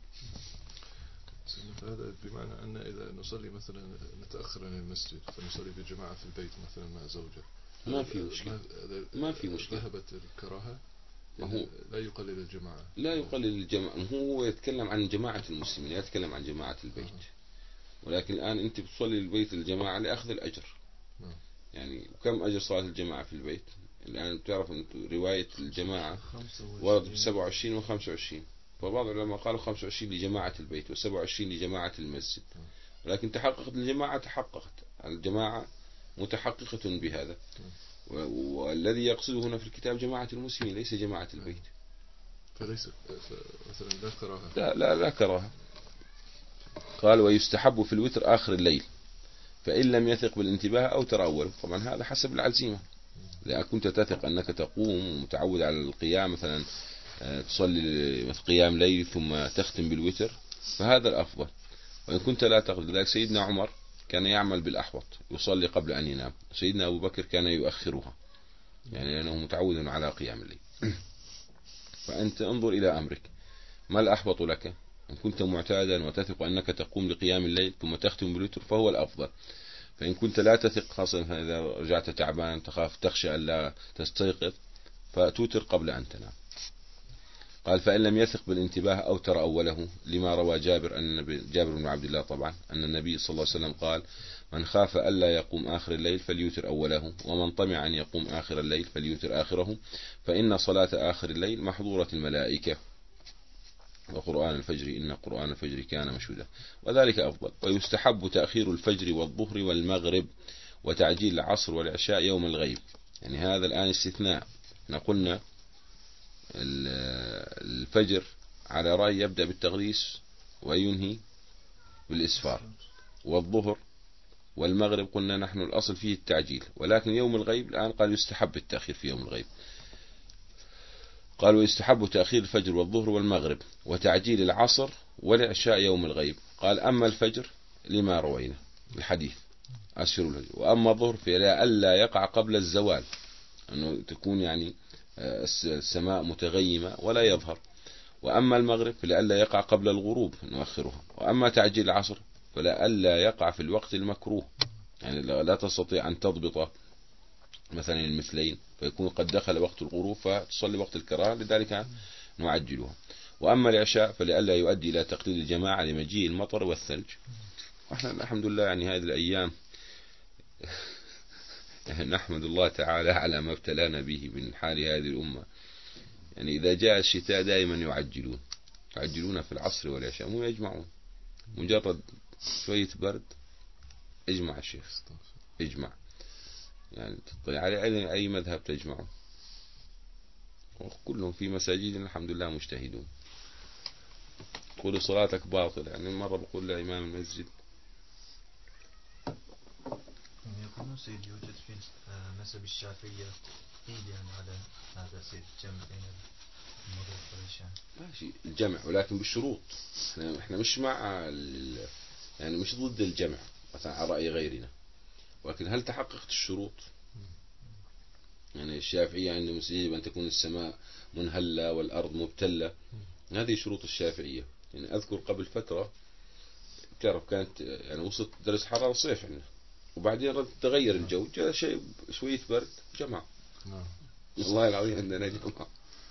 هذا بمعنى أن إذا نصلي مثلا نتأخر عن المسجد فنصلي بجماعة في البيت مثلا مع زوجة ما في مشكلة، ما في مشكلة. ذهبت الكراهة هو لا يقلل الجماعة، لا يقلل الجماعة، هو يتكلم عن جماعة المسلمين، يتكلم عن جماعة البيت. ولكن الآن أنت بتصلي البيت الجماعة لأخذ الأجر، يعني كم أجر صلاة الجماعة في البيت؟ الآن بتعرف أنت رواية الجماعة ورد ب سبعة وعشرين و خمسة وعشرين، فبعض العلماء قالوا خمسة وعشرين لجماعة البيت و سبعة وعشرين لجماعة المسجد، ولكن تحققت الجماعة، تحققت الجماعة متحققة بهذا. والذي يقصده هنا في الكتاب جماعة المسلمين ليس جماعة البيت. فليس مثلا لا كراهة، لا لا لا كراهة. قال ويستحب في الوتر آخر الليل فإن لم يثق بالانتباه أو ترأول. طبعا هذا حسب العزيمة، لأن كنت تثق أنك تقوم ومتعود على القيام مثلا تصلي قيام ليل ثم تختم بالوتر فهذا الأفضل. وإن كنت لا تقدر، لذلك سيدنا عمر كان يعمل بالأحوط يصلي قبل أن ينام، سيدنا أبو بكر كان يؤخرها يعني لأنه متعود على قيام الليل. فأنت انظر إلى أمرك ما الأحوط لك. إن كنت معتادا وتثق أنك تقوم لقيام الليل ثم تختم بالوتر فهو الأفضل. فإن كنت لا تثق، خاصة إذا رجعت تعبان تخاف تخشى ألا تستيقظ، فتوتر قبل أن تنام. قال فإن لم يثق بالانتباه أو ترى أوله لما روى جابر أن جابر بن عبد الله طبعا أن النبي صلى الله عليه وسلم قال من خاف ألا يقوم آخر الليل فليوتر أوله، ومن طمع أن يقوم آخر الليل فليوتر آخره، فإن صلاة آخر الليل محظورة الملائكة، وقرآن الفجر إن قرآن الفجر كان مشهودا، وذلك أفضل. ويستحب تأخير الفجر والظهر والمغرب وتعجيل العصر والعشاء يوم الغيب. يعني هذا الآن استثناء، احنا قلنا الفجر على رأي يبدأ بالتغريس وينهي بالإسفار، والظهر والمغرب قلنا نحن الأصل فيه التعجيل، ولكن يوم الغيب الآن قال يستحب التأخير في يوم الغيب. قال ويستحب تأخير الفجر والظهر والمغرب وتعجيل العصر والعشاء يوم الغيب. قال أما الفجر لما روينا الحديث أسفر الفجر، وأما الظهر فلا ألا يقع قبل الزوال، أنه تكون يعني السماء متغيمة ولا يظهر، وأما المغرب فلا ألا يقع قبل الغروب نؤخرها، وأما تعجيل العصر فلا ألا يقع في الوقت المكروه، يعني لا تستطيع أن تضبط مثلا المثلين فيكون قد دخل وقت الغروب فتصلي وقت الكراهة، لذلك نعجلها. وأما العشاء فلئلا يؤدي إلى تقليل الجماعة لمجيء المطر والثلج. وإحنا الحمد لله يعني هذه الأيام نحمد الله تعالى على ما ابتلانا به من حال هذه الأمة. يعني إذا جاء الشتاء دائما يعجلون يعجلون في العصر والعشاء، مو يجمعون، مجرد شوية برد اجمع الشيخ اجمع، يعني على أي مذهب تجمعه، وكلهم في مساجدنا الحمد لله مجتهدون. قول صلاتك باطل، يعني مرة بقول لإمام المسجد يقولون سيد يوجد في مذهب الشافعية قيل يعني على هذا سيد الجمع بين المغرب والعشاء. ماشي الجمع ولكن بالشروط، احنا مش مع يعني مش ضد الجمع مثلا على رأي غيرنا، ولكن هل تحققت الشروط؟ يعني الشافعية عندهم يجب أن تكون السماء منهلة والأرض مبتلة. هذه شروط الشافعية. يعني أذكر قبل فترة تعرف كانت يعني وصلت درجة حرارة صيف عندنا، وبعدين تغير الجو، جاء شيء شوية برد جمع. والله العظيم عندنا جمع.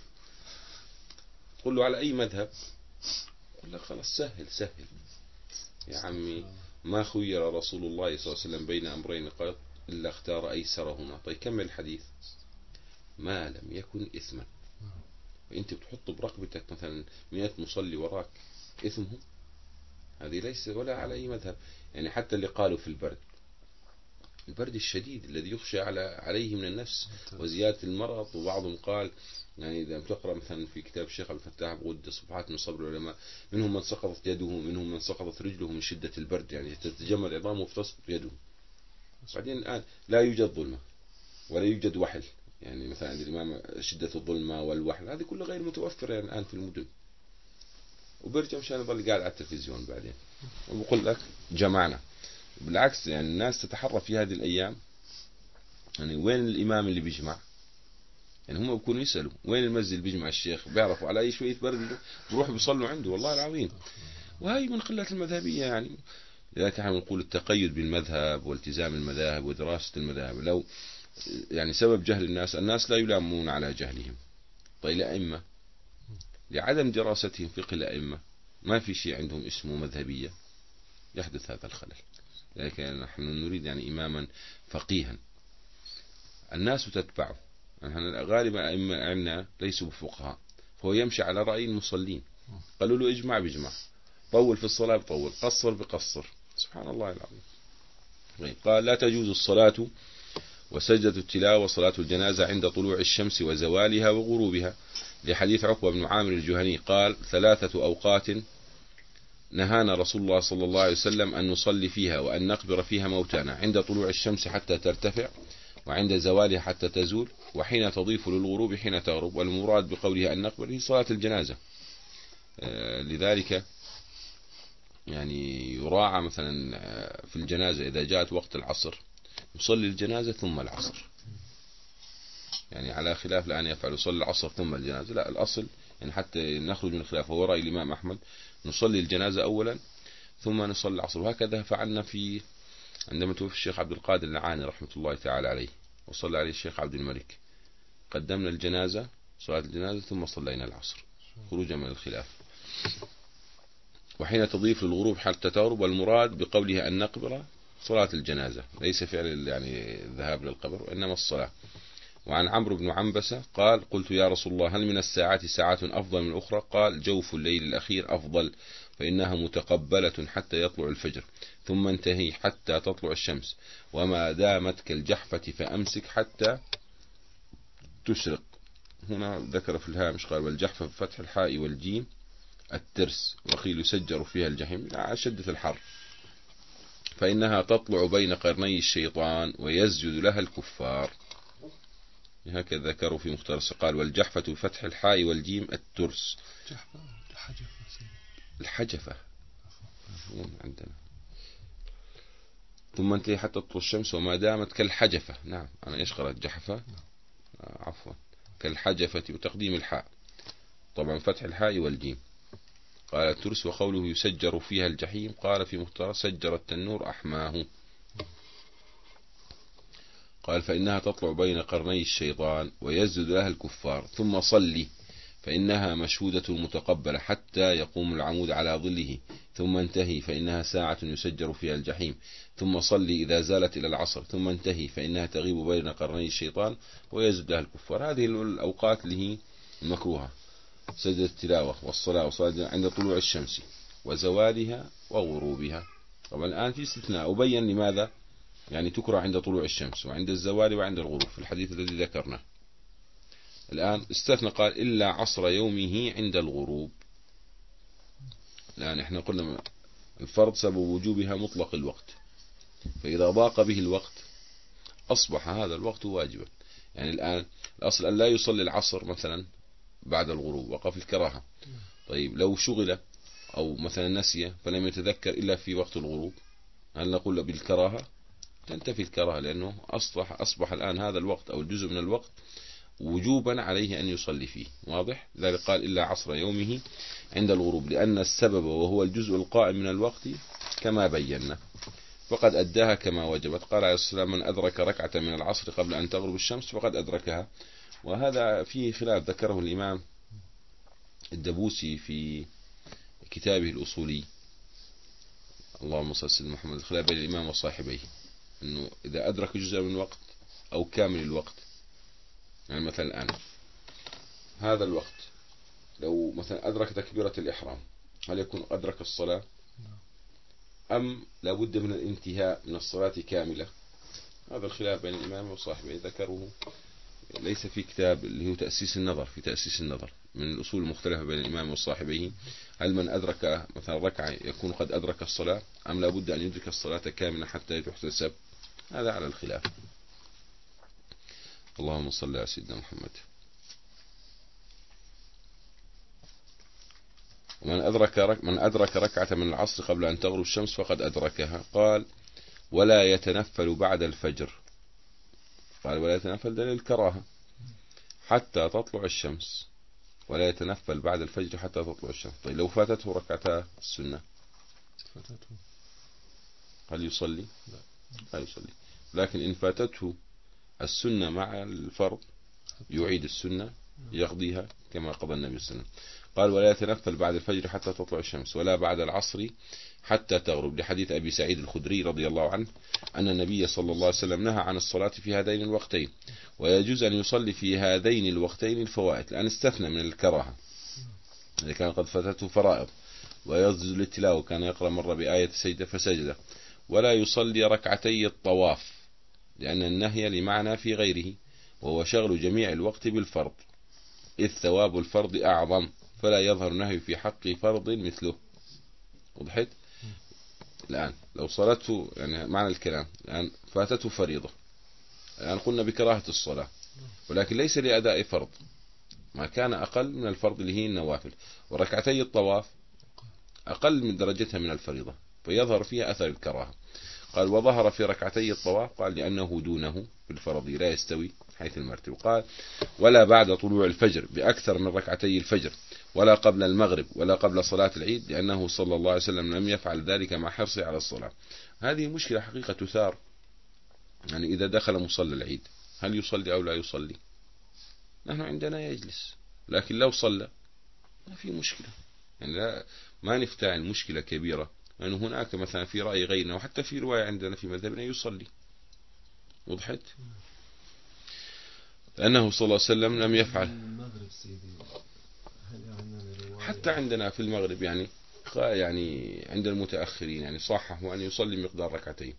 تقول له على أي مذهب؟ يقول لك خلاص سهل سهل يا عمي، ما خير رسول الله صلى الله عليه وسلم بين أمرين قط إلا اختار أيسرهما. طيب كمل الحديث. ما لم يكن إثما. وأنت بتحط برقبتك مثلا مئة مصلي وراك إثمه، هذه ليس ولا على أي مذهب. يعني حتى اللي قالوا في البرد، البرد الشديد الذي يخشى على عليه من النفس وزيادة المرض. وبعضهم قال يعني إذا تقرأ مثلا في كتاب الشيخ عبد الفتاح بغد صفحات من صبر العلماء، منهم من سقطت يده، منهم من سقطت رجله من شدة البرد، يعني تتجمد عظامه وتسقط يده. بعدين الآن لا يوجد ظلمة ولا يوجد وحل، يعني مثلا عند الإمام شدة الظلمة والوحل هذه كلها غير متوفرة يعني الآن في المدن. وبرجع مشان يظل قاعد على التلفزيون بعدين وبقول لك جمعنا. بالعكس يعني الناس تتحرى في هذه الأيام، يعني وين الإمام اللي بيجمع؟ يعني هم بيكونوا يسألوا وين المسجد اللي بيجمع الشيخ، بيعرفوا على أي شوية برد بروحوا بيصلوا عنده. والله العظيم. وهي من قلة المذهبية يعني. لذلك احنا نقول التقيد بالمذهب والتزام المذاهب ودراسة المذاهب. لو يعني سبب جهل الناس، الناس لا يلامون على جهلهم. طيب الأئمة لعدم دراستهم فقه الأئمة ما في شيء عندهم اسمه مذهبية، يحدث هذا الخلل. لكن نحن نريد يعني إماما فقيها الناس تتبعه. يعني غالبا أئمة عندنا ليسوا بفقهاء، فهو يمشي على رأي المصلين. قالوا له اجمع بيجمع، طول في الصلاة بطول، قصر بقصر. سبحان الله العظيم. قال لا تجوز الصلاة وسجدة التلاوة وصلاة الجنازة عند طلوع الشمس وزوالها وغروبها، لحديث عقبة بن عامر الجهني قال ثلاثة أوقات نهانا رسول الله صلى الله عليه وسلم أن نصلي فيها وأن نقبر فيها موتانا: عند طلوع الشمس حتى ترتفع، وعند زوالها حتى تزول، وحين تضيف للغروب حين تغرب. والمراد بقوله أن نقبر هي صلاة الجنازة. آه لذلك يعني يراعى مثلا في الجنازة إذا جاءت وقت العصر يصلي الجنازة ثم العصر، يعني على خلاف الآن يفعل يصلي العصر ثم الجنازة. لا، الأصل يعني حتى نخرج من الخلاف، هو رأي الإمام أحمد نصلي الجنازة أولا ثم نصلي العصر. وهكذا فعلنا في عندما توفي الشيخ عبد القادر العاني رحمة الله تعالى عليه وصلى عليه الشيخ عبد الملك، قدمنا الجنازة صلاة الجنازة ثم صلينا العصر خروجا من الخلاف. وحين تضيف للغروب حتى تغرب، والمراد بقولها أن نقبر صلاة الجنازة، ليس فعل يعني الذهاب للقبر وإنما الصلاة. وعن عمرو بن عنبسة قال: قلت يا رسول الله هل من الساعات ساعات أفضل من الأخرى؟ قال: جوف الليل الأخير أفضل، فإنها متقبلة حتى يطلع الفجر، ثم انتهي حتى تطلع الشمس، وما دامت كالجحفة فأمسك حتى تشرق. هنا ذكر في الهامش قال: والجحفة بفتح الحاء والجيم الترس، وقيل يسجر فيها الجحيم على شدة الحر، فإنها تطلع بين قرني الشيطان ويسجد لها الكفار. هكذا ذكروا في مختار قال: والجحفة بفتح الحاء والجيم الترس. الحجفة عندنا. ثم انتهي حتى تطلع الشمس وما دامت كالحجفة. نعم أنا إيش قرأت جحفة؟ آه عفوا كالحجفة وتقديم الحاء طبعا فتح الحاء والجيم. قال الترس. وقوله يسجر فيها الجحيم قال في مختار: سجر التنور أحماه. قال: فإنها تطلع بين قرني الشيطان ويسجد لها الكفار، ثم صلي فإنها مشهودة متقبلة حتى يقوم العمود على ظله، ثم انتهي فإنها ساعة يسجر فيها الجحيم، ثم صلي إذا زالت إلى العصر، ثم انتهي فإنها تغيب بين قرني الشيطان ويسجد لها الكفار. هذه الأوقات اللي هي المكروهة: سجدة التلاوة والصلاة وصلاة عند طلوع الشمس وزوالها وغروبها. طبعا الآن في استثناء وبين لماذا يعني تكره عند طلوع الشمس وعند الزوال وعند الغروب في الحديث الذي ذكرناه. الآن استثنى قال: إلا عصر يومه عند الغروب. الآن احنا قلنا الفرض سبب وجوبها مطلق الوقت، فإذا ضاق به الوقت أصبح هذا الوقت واجبا. يعني الآن الأصل أن لا يصلي العصر مثلا بعد الغروب، وقف الكراهة. طيب لو شغل أو مثلا نسي فلم يتذكر إلا في وقت الغروب، هل نقول بالكراهة؟ تنتفي الكراهة، لأنه أصبح, أصبح الآن هذا الوقت أو الجزء من الوقت وجوبا عليه أن يصلي فيه. واضح؟ ذلك قال إلا عصر يومه عند الغروب، لأن السبب وهو الجزء القائم من الوقت كما بينا فقد أداها كما وجبت. قال عليه الصلاة والسلام من أدرك ركعة من العصر قبل أن تغرب الشمس فقد أدركها. وهذا فيه خلاف ذكره الإمام الدبوسي في كتابه الأصولي اللهم صل على سيدنا محمد، الخلاف بين الإمام وصاحبيه أنه إذا أدرك جزء من الوقت أو كامل الوقت، يعني مثلا الآن هذا الوقت لو مثلا أدرك تكبيرة الإحرام هل يكون أدرك الصلاة أم لابد من الانتهاء من الصلاة كاملة؟ هذا الخلاف بين الإمام وصاحبه ذكره ليس في كتاب اللي هو تأسيس النظر، في تأسيس النظر من الأصول المختلفة بين الإمام وصاحبيه، هل من أدرك مثلا ركعة يكون قد أدرك الصلاة أم لابد أن يدرك الصلاة كاملة حتى تحتسب؟ هذا على الخلاف. اللهم صل على سيدنا محمد. ومن أدرك رك من أدرك ركعة من العصر قبل أن تغرب الشمس فقد أدركها. قال ولا يتنفل بعد الفجر، قال ولا يتنفل دليل الكراهة حتى تطلع الشمس، ولا يتنفل بعد الفجر حتى تطلع الشمس. طيب لو فاتته ركعتا السنة فاتته هل يصلي؟ لا لا يصلي، لكن إن فاتته السنة مع الفرض يعيد السنة يقضيها كما قضى النبي صلى الله عليه وسلم. قال ولا يتنفل بعد الفجر حتى تطلع الشمس ولا بعد العصر حتى تغرب، لحديث أبي سعيد الخدري رضي الله عنه أن النبي صلى الله عليه وسلم نهى عن الصلاة في هذين الوقتين، ويجوز أن يصلي في هذين الوقتين الفوائت، لأن استثنى من الكراهة إذا كان قد فاتته فرائض، ويجوز التلاوة كان يقرأ مرة بآية سجدة فسجد، ولا يصلي ركعتي الطواف لأن النهي لمعنى في غيره وهو شغل جميع الوقت بالفرض، إذ ثواب الفرض أعظم فلا يظهر نهي في حق فرض مثله. وضحت؟ الآن لو صلته يعني معنى الكلام الآن فاتته فريضة، الآن قلنا بكراهة الصلاة ولكن ليس لأداء فرض، ما كان أقل من الفرض اللي هي النوافل، وركعتي الطواف أقل من درجتها من الفريضة فيظهر فيها أثر الكراهة. قال وظهر في ركعتي الطواف قال لأنه دونه في الفرض لا يستوي حيث المرتب. قال ولا بعد طلوع الفجر بأكثر من ركعتي الفجر ولا قبل المغرب ولا قبل صلاة العيد، لأنه صلى الله عليه وسلم لم يفعل ذلك مع حرصه على الصلاة. هذه مشكلة حقيقة تثار، يعني إذا دخل مصلى العيد هل يصلي أو لا يصلي؟ نحن عندنا يجلس، لكن لو صلى ما في مشكلة، يعني لا ما نفتعل مشكلة كبيرة، لأنه يعني هناك مثلا في رأي غيرنا وحتى في رواية عندنا في مذهبنا يصلي. وضحت؟ لأنه صلى الله عليه وسلم لم يفعل. حتى عندنا في المغرب يعني يعني عند المتأخرين يعني صححوا أن يصلي مقدار ركعتين،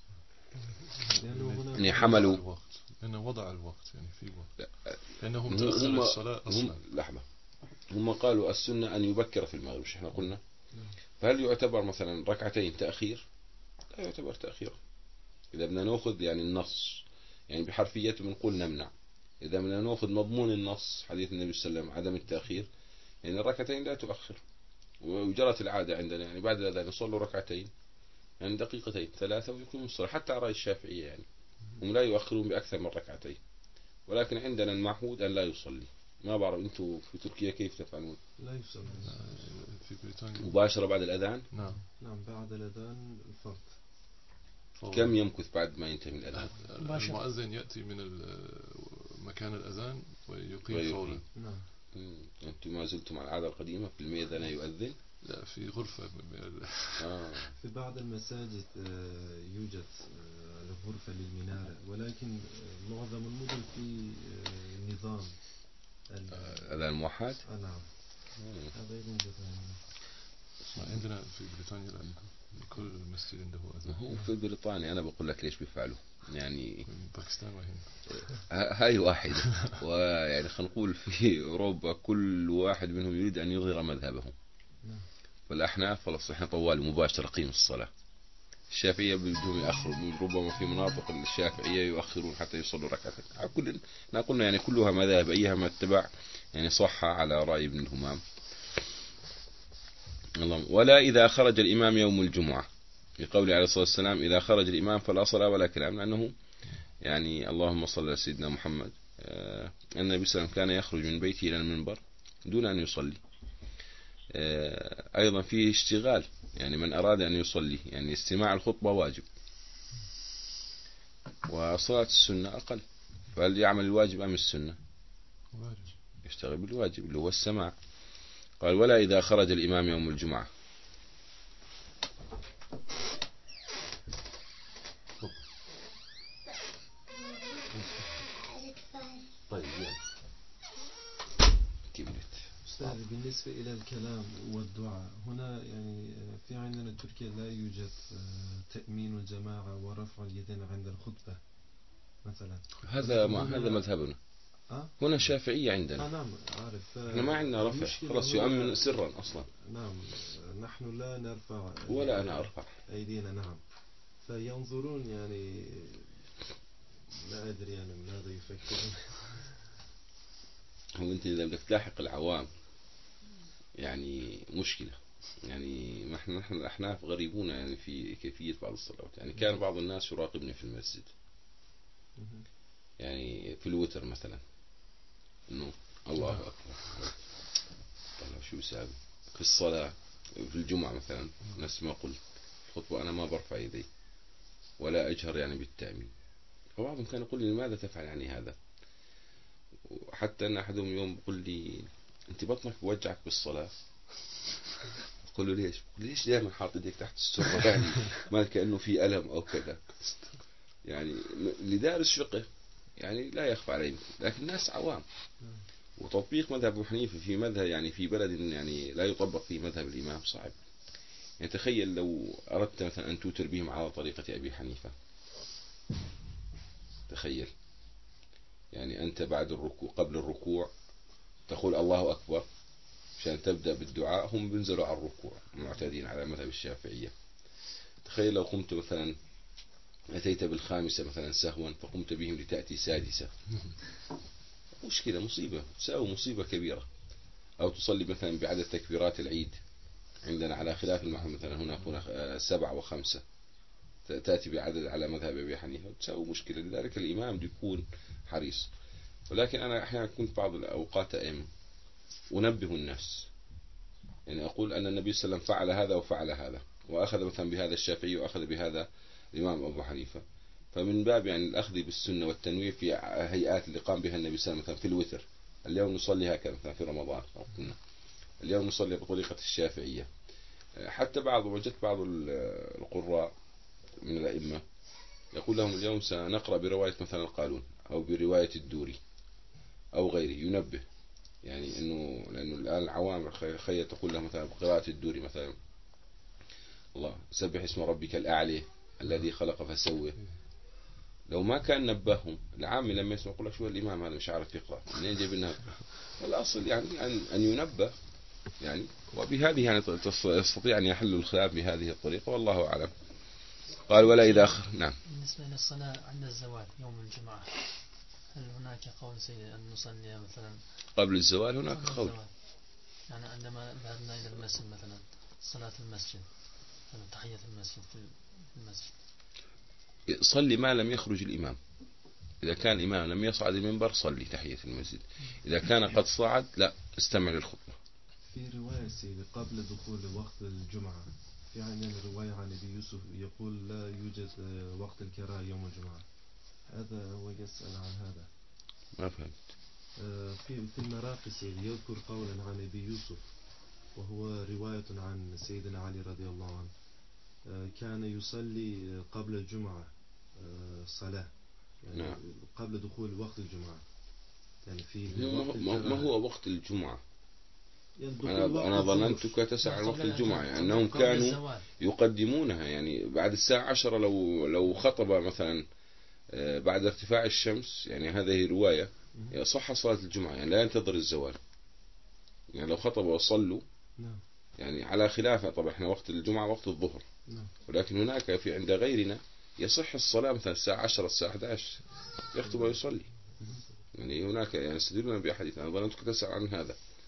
يعني حملوا لأنه وضع الوقت يعني في وقت، لأنهم تأخر الصلاة أصلا. لحظة، هم قالوا السنة أن يبكر في المغرب، مش احنا قلنا؟ فهل يعتبر مثلا ركعتين تأخير؟ لا يعتبر تأخير. إذا بدنا نأخذ يعني النص يعني بحرفيته بنقول نمنع، إذا بدنا نأخذ مضمون النص حديث النبي صلى الله عليه وسلم عدم التأخير، يعني الركعتين لا تؤخر. وجرت العادة عندنا يعني بعد الأذان يصلوا ركعتين يعني دقيقتين ثلاثة ويقيموا الصلاة، حتى على رأي الشافعية يعني هم لا يؤخرون بأكثر من ركعتين، ولكن عندنا المعهود أن لا يصلي. ما بعرف أنتم في تركيا كيف تفعلون؟ لا يصلي في بريطانيا مباشرة بعد الأذان؟ نعم نعم بعد الأذان الفرض. كم يمكث بعد ما ينتهي من الأذان؟ المؤذن يأتي من مكان الأذان ويقيم فورا. نعم. أنتم ما زلتم على العادة القديمة في الميدان يؤذن؟ لا في غرفة. آه. في بعض المساجد يوجد غرفة للمنارة، ولكن معظم المدن في نظام الأذان الموحد. نعم. هذا يوجد عندنا في بريطانيا الآن كل مسجد عنده أذان. هو في بريطانيا أنا بقول لك ليش بيفعلوا يعني باكستان وهند هاي واحدة ويعني خلينا نقول في أوروبا كل واحد منهم يريد أن يظهر مذهبه. فالأحناف خلاص إحنا طوال مباشرة قيم الصلاة. الشافعية بدهم يأخروا، ربما في مناطق الشافعية يؤخرون حتى يصلوا ركعتين. كل نقولنا يعني كلها مذاهب أيها ما اتبع يعني صح على رأي ابن الهمام. ولا إذا خرج الإمام يوم الجمعة في قوله عليه الصلاة والسلام إذا خرج الإمام فلا صلاة ولا كلام، لأنه يعني اللهم صل على سيدنا محمد أن النبي صلى الله عليه وسلم كان يخرج من بيته إلى المنبر دون أن يصلي. أيضا فيه اشتغال، يعني من أراد أن يصلي يعني استماع الخطبة واجب، وصلاة السنة أقل، فهل يعمل الواجب أم السنة؟ يشتغل بالواجب اللي هو السماع. قال ولا إذا خرج الإمام يوم الجمعة. طيب أستاذ بالنسبة إلى الكلام والدعاء هنا، يعني في عندنا تركيا لا يوجد تأمين الجماعة ورفع اليدين عند الخطبة مثلا. هذا ما هذا مذهبنا. أه؟ هنا شافعية عندنا. آه نعم عارف. احنا ما عندنا رفع، خلاص يؤمن سرا أصلا. نعم نحن لا نرفع ولا أنا أرفع أيدينا. نعم فينظرون يعني لا أدري يعني ماذا يفكرون. هو أنت إذا بدك تلاحق العوام يعني مشكلة، يعني نحن نحن الأحناف غريبون يعني في كيفية بعض الصلوات. يعني كان بعض الناس يراقبني في المسجد، يعني في الوتر مثلا إنه الله أكبر طلع شو سابق في الصلاة، في الجمعة مثلا نفس ما قلت الخطبة أنا ما برفع يدي ولا أجهر يعني بالتأمين. فبعضهم كان يقول لي لماذا تفعل يعني هذا؟ وحتى أن أحدهم يوم يقول لي أنت بطنك بوجعك بالصلاة. أقول له ليش؟ ليش دائما حاط يديك تحت السرة يعني ما كأنه في ألم أو كذا. يعني لدارس فقه يعني لا يخفى عليه، لكن الناس عوام. وتطبيق مذهب أبو حنيفة في مذهب يعني في بلد يعني لا يطبق فيه مذهب الإمام صعب. يعني تخيل لو أردت مثلا أن توتر بهم على طريقة أبي حنيفة، تخيل يعني أنت بعد الركوع قبل الركوع تقول الله أكبر عشان تبدأ بالدعاء، هم بينزلوا على الركوع معتادين على مذهب الشافعية. تخيل لو قمت مثلا أتيت بالخامسة مثلا سهوا فقمت بهم لتأتي سادسة، مشكلة مصيبة، تساوي مصيبة كبيرة. أو تصلي مثلا بعدد تكبيرات العيد عندنا على خلاف المحمد مثلا هنا هنا سبعة وخمسة، تأتي بعدد على مذهب أبي حنيفة تساوي مشكلة. لذلك الإمام يكون حريص. ولكن أنا أحيانا كنت بعض الأوقات أم أنبه الناس، يعني أقول أن النبي صلى الله عليه وسلم فعل هذا وفعل هذا، وأخذ مثلا بهذا الشافعي وأخذ بهذا الإمام أبو حنيفة، فمن باب يعني الأخذ بالسنة والتنوير في هيئات اللي قام بها النبي صلى الله عليه وسلم. في الوتر اليوم نصلي هكذا مثلا في رمضان، اليوم نصلي بطريقة الشافعية. حتى بعض وجدت بعض القراء من الأئمة يقول لهم اليوم سنقرأ برواية مثلا القالون أو برواية الدوري أو غيره، ينبه يعني إنه لأنه الآن العوام خير تقول لهم مثلا بقراءة الدوري مثلا الله سبح اسم ربك الأعلى الذي خلق فسوى. لو ما كان نبههم العامي لما يسمع يقول لك شو الإمام هذا مش عارف يقرأ منين جايب لنا. الأصل يعني أن أن ينبه يعني، وبهذه يعني يستطيع أن يحل الخلاف بهذه الطريقة والله أعلم. قال ولا إذا آخر. نعم. بالنسبة للصلاة عند الزوال يوم الجمعة هل هناك قول سيد أن نصلي مثلا قبل الزوال؟ هناك قول الزوال. يعني عندما ذهبنا إلى المسجد مثلا صلاة المسجد تحية المسجد في المسجد صلي ما لم يخرج الإمام. إذا كان الإمام لم يصعد المنبر صلي تحية المسجد. إذا كان قد صعد لا استمع للخطبة. في رواية سيدي قبل دخول وقت الجمعة في عندنا رواية عن أبي يوسف يقول لا يوجد وقت الكراهة يوم الجمعة. هذا هو يسأل عن هذا. ما فهمت. في في المراقي سيدي يذكر قولا عن أبي يوسف وهو رواية عن سيدنا علي رضي الله عنه كان يصلي قبل الجمعة صلاة يعني نعم. قبل دخول وقت الجمعة يعني في ما هو وقت الجمعة؟ يعني أنا, أنا ظننتك تسعى عن وقت الجمعة يعني أنهم كانوا يقدمونها يعني بعد الساعة عشرة لو لو خطب مثلا بعد ارتفاع الشمس يعني هذه رواية صح صلاة الجمعة يعني لا ينتظر الزوال. يعني لو خطب وصلوا يعني على خلافه طبعا احنا وقت الجمعة وقت الظهر، ولكن هناك في عند غيرنا يصح الصلاة مثلا الساعة عشرة الساعة أحد عشر يخطب ويصلي. يعني هناك يعني يستدلون بأحاديث أنا ظننتك تسأل عن هذا.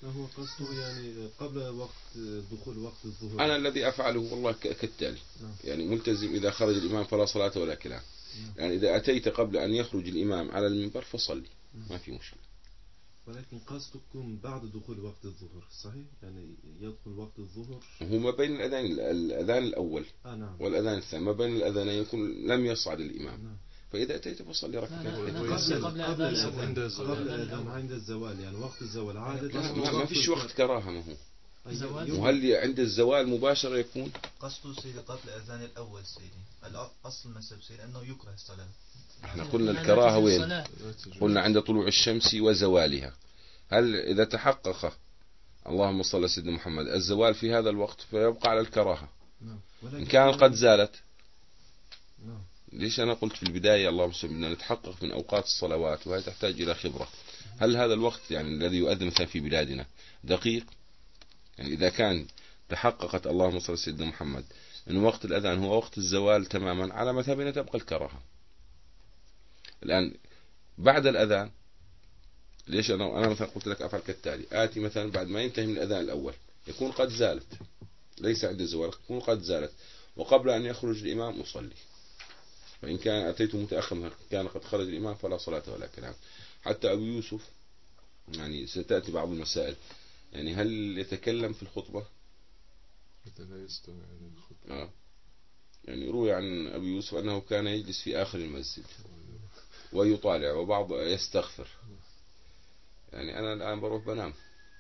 هو قصده يعني قبل وقت دخول وقت الظهر. أنا الذي أفعله والله كالتالي، يعني ملتزم إذا خرج الإمام فلا صلاة ولا كلام. يعني إذا أتيت قبل أن يخرج الإمام على المنبر فصلي، ما في مشكلة. ولكن قصدكم بعد دخول وقت الظهر صحيح؟ يعني يدخل وقت الظهر هو ما بين الأذان الأذان الأول آه نعم. والأذان الثاني، ما بين الأذانين يكون لم يصعد الإمام. نعم. فإذا أتيت فصلي ركعتين. قبل قبل عند الأذان عند الزوال، يعني وقت الزوال عادة ما, ما فيش وقت كراهة، ما هو زوال. وهل عند الزوال مباشرة يكون؟ قصده سيدي قبل الأذان الأول سيدي، الأصل المذهب سيدي أنه يكره الصلاة. احنا قلنا الكراهة وين؟ قلنا عند طلوع الشمس وزوالها. هل إذا تحقق اللهم صل على سيدنا محمد الزوال في هذا الوقت فيبقى على الكراهة. إن كان قد زالت، ليش أنا قلت في البداية اللهم صل بدنا نتحقق من أوقات الصلوات وهي تحتاج إلى خبرة. هل هذا الوقت يعني الذي يؤذن مثلا في بلادنا دقيق؟ يعني إذا كان تحققت اللهم صل على سيدنا محمد أن وقت الأذان هو وقت الزوال تماما، على مذهبنا تبقى الكراهة. الآن بعد الأذان، ليش أنا أنا مثلا قلت لك أفعل كالتالي: آتي مثلا بعد ما ينتهي من الأذان الأول يكون قد زالت، ليس عند الزوال، يكون قد زالت، وقبل أن يخرج الإمام أصلي. فإن كان أتيت متأخرا كان قد خرج الإمام فلا صلاة ولا كلام. حتى أبو يوسف يعني ستأتي بعض المسائل، يعني هل يتكلم في الخطبة؟ لا يستمع للخطبة. آه. يعني روي عن أبي يوسف أنه كان يجلس في آخر المسجد ويطالع، وبعض يستغفر. يعني أنا الآن بروح بنام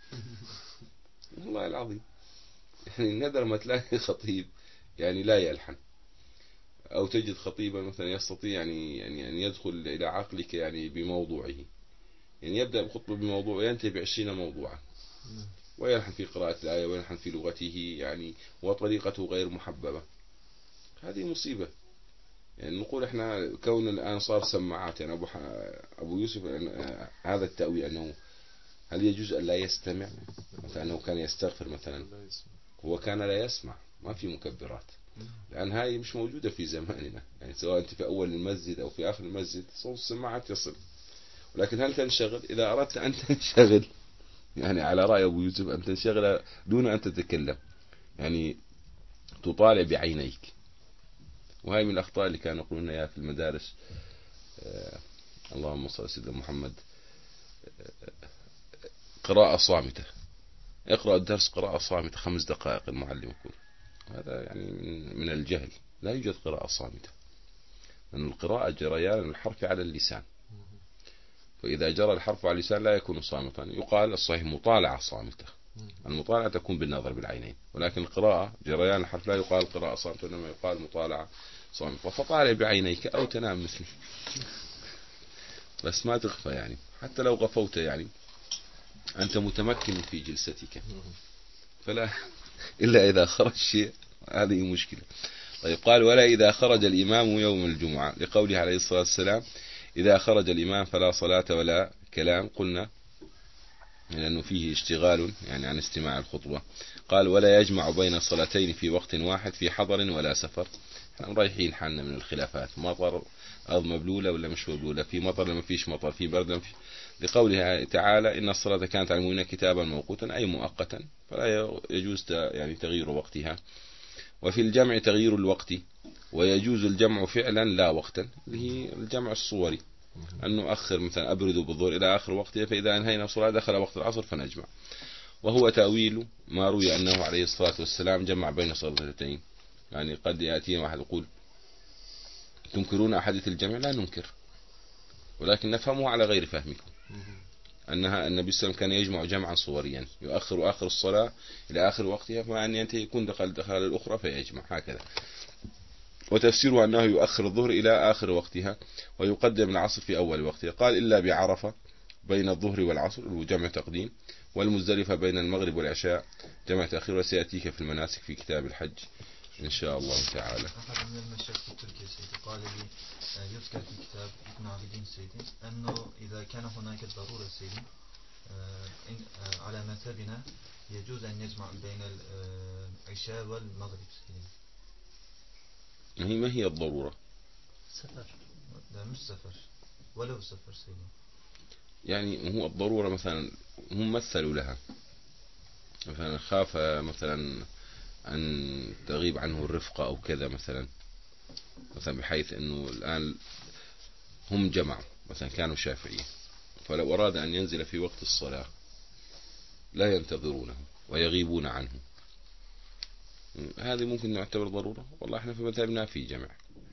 والله العظيم. يعني نادر ما تلاقي خطيب يعني لا يلحن، أو تجد خطيبا مثلا يستطيع يعني يعني أن يدخل إلى عقلك يعني بموضوعه. يعني يبدأ بخطبة بموضوع وينتهي بعشرين موضوعا، ويلحن في قراءة الآية ويلحن في لغته يعني، وطريقته غير محببة. هذه مصيبة. يعني نقول احنا كون الآن صار سماعات، يعني أبو, أبو يوسف هذا التأويل أنه هل يجوز أن لا يستمع؟ مثلا أنه كان يستغفر مثلا، هو كان لا يسمع، ما في مكبرات، لأن هاي مش موجودة في زماننا. يعني سواء أنت في أول المسجد أو في آخر المسجد صوت السماعات يصل. ولكن هل تنشغل؟ إذا أردت أن تنشغل يعني على رأي أبو يوسف أن تنشغل دون أن تتكلم، يعني تطالع بعينيك. وهي من الأخطاء اللي كانوا يقولون إياها في المدارس. آه اللهم صل على سيدنا محمد. آه قراءة صامتة، اقرأ الدرس قراءة صامتة خمس دقائق المعلم يقول. هذا يعني من الجهل. لا يوجد قراءة صامتة، لأن القراءة جريان الحرف على اللسان، فإذا جرى الحرف على اللسان لا يكون صامتا. يقال الصحيح مطالعة صامتة، المطالعة تكون بالنظر بالعينين، ولكن القراءة جريان الحرف لا يقال قراءة صامتة، إنما يقال مطالعة صامتة. فطالع بعينيك أو تنام مثلي، بس ما تغفى. يعني حتى لو غفوت يعني أنت متمكن في جلستك، فلا إلا إذا خرج شيء، هذه مشكلة. طيب قال: ولا إذا خرج الإمام يوم الجمعة، لقوله عليه الصلاة والسلام: إذا خرج الإمام فلا صلاة ولا كلام. قلنا لأنه فيه اشتغال يعني عن استماع الخطبة. قال: ولا يجمع بين الصلاتين في وقت واحد في حضر ولا سفر. احنا رايحين حالنا من الخلافات، مطر أرض مبلولة ولا مش مبلولة، في مطر لما فيش مطر، في برد لما في. لقوله تعالى: إن الصلاة كانت على المؤمنين كتابا موقوتا، أي مؤقتا، فلا يجوز يعني تغيير وقتها. وفي الجمع تغيير الوقت، ويجوز الجمع فعلا لا وقتا، اللي هي الجمع الصوري، أن نؤخر مثلا أبرد بالظهر إلى آخر وقتها، فإذا أنهينا الصلاة دخل وقت العصر فنجمع. وهو تأويل ما روي أنه عليه الصلاة والسلام جمع بين صلاتين. يعني قد يأتي واحد يقول: تنكرون أحاديث الجمع؟ لا ننكر، ولكن نفهمه على غير فهمكم، أنها النبي صلى الله عليه وسلم كان يجمع جمعا صوريا، يؤخر آخر الصلاة إلى آخر وقتها، فما أن ينتهي يكون دخل دخل الأخرى فيجمع هكذا. وتفسيره أنه يؤخر الظهر إلى آخر وقتها ويقدم العصر في أول وقتها. قال: إلا بعرفة بين الظهر والعصر وجمع تقديم، والمزدلفة بين المغرب والعشاء جمع تأخير. وسيأتيك في المناسك في كتاب الحج إن شاء الله تعالى. أحد من المشايخ في تركيا سيدي قال لي يذكر في كتاب ابن عابدين سيدي أنه إذا كان هناك ضرورة سيدي على مذهبنا يجوز أن يجمع بين العشاء والمغرب سيدي. هي ما هي الضرورة؟ سفر. لا مش سفر، ولو سفر سيدي. يعني هو الضرورة مثلا هم مثلوا لها مثلا خاف مثلا أن تغيب عنه الرفقة أو كذا مثلا، مثلا بحيث أنه الآن هم جمعوا مثلا كانوا شافعيين، فلو أراد أن ينزل في وقت الصلاة لا ينتظرونه ويغيبون عنه، هذه ممكن نعتبر ضرورة. والله احنا في مذهبنا في جمع،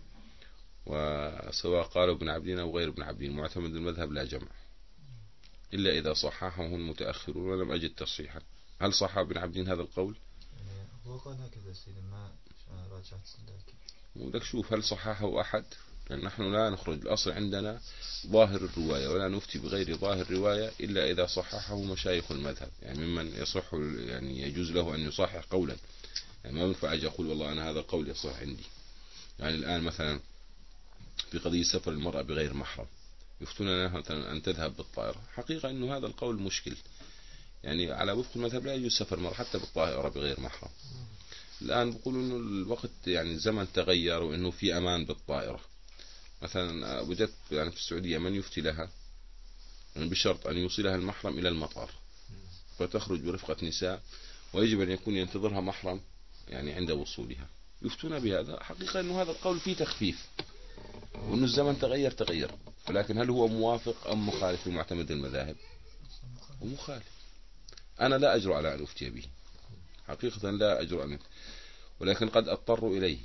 وسواء قالوا ابن عبدين أو غير ابن عبدين معتمد المذهب لا جمع إلا إذا صححه المتأخرون ولم أجد تصحيحا. هل صح ابن عبدين هذا القول؟ هو قال هكذا سيدي، ما راجعت لكن ودك شوف هل صححه أحد؟ لأن نحن لا نخرج، الأصل عندنا ظاهر الرواية ولا نفتي بغير ظاهر الرواية إلا إذا صححه مشايخ المذهب، يعني ممن يصح يعني يجوز له أن يصحح قولا، يعني ما ينفع أجي أقول والله أنا هذا القول يصح عندي. يعني الآن مثلا في قضية سفر المرأة بغير محرم يفتون مثلا أن تذهب بالطائرة، حقيقة أنه هذا القول مشكل، يعني على وفق المذهب لا يجوز سفر المرأة حتى بالطائرة بغير محرم. الآن بيقولوا أنه الوقت يعني الزمن تغير وأنه في أمان بالطائرة. مثلا وجدت يعني في السعودية من يفتي لها يعني بشرط أن يوصلها المحرم إلى المطار، فتخرج برفقة نساء ويجب أن يكون ينتظرها محرم يعني عند وصولها، يفتون بهذا. حقيقة أنه هذا القول فيه تخفيف وأنه الزمن تغير تغير، ولكن هل هو موافق أم مخالف لمعتمد المذاهب؟ ومخالف. أنا لا أجرؤ على أن أفتي به، حقيقة لا أجرؤ أن، ولكن قد أضطر إليه.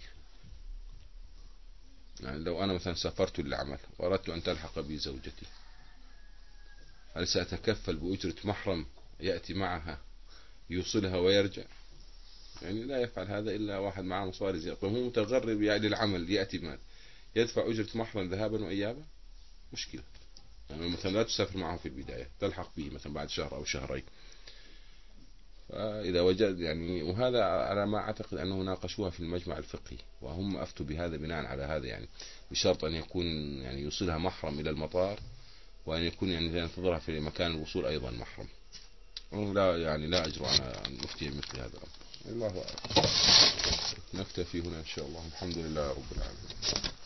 يعني لو أنا مثلا سافرت للعمل وأردت أن تلحق بي زوجتي، هل سأتكفل بأجرة محرم يأتي معها يوصلها ويرجع؟ يعني لا يفعل هذا إلا واحد معه مصاري زيادة، هو متغرب يعني للعمل يأتي مال يدفع أجرة محرم ذهابا وإيابا، مشكلة. يعني مثلا لا تسافر معه في البداية، تلحق به مثلا بعد شهر أو شهرين. فإذا وجد يعني، وهذا على ما أعتقد أنه ناقشوها في المجمع الفقهي وهم أفتوا بهذا بناء على هذا، يعني بشرط أن يكون يعني يوصلها محرم إلى المطار، وأن يكون يعني ينتظرها في مكان الوصول أيضا محرم. لا يعني لا أجرؤ على أن أفتي مثل هذا الأمر. الله أعلم. نكتفي هنا إن شاء الله. الحمد لله رب العالمين.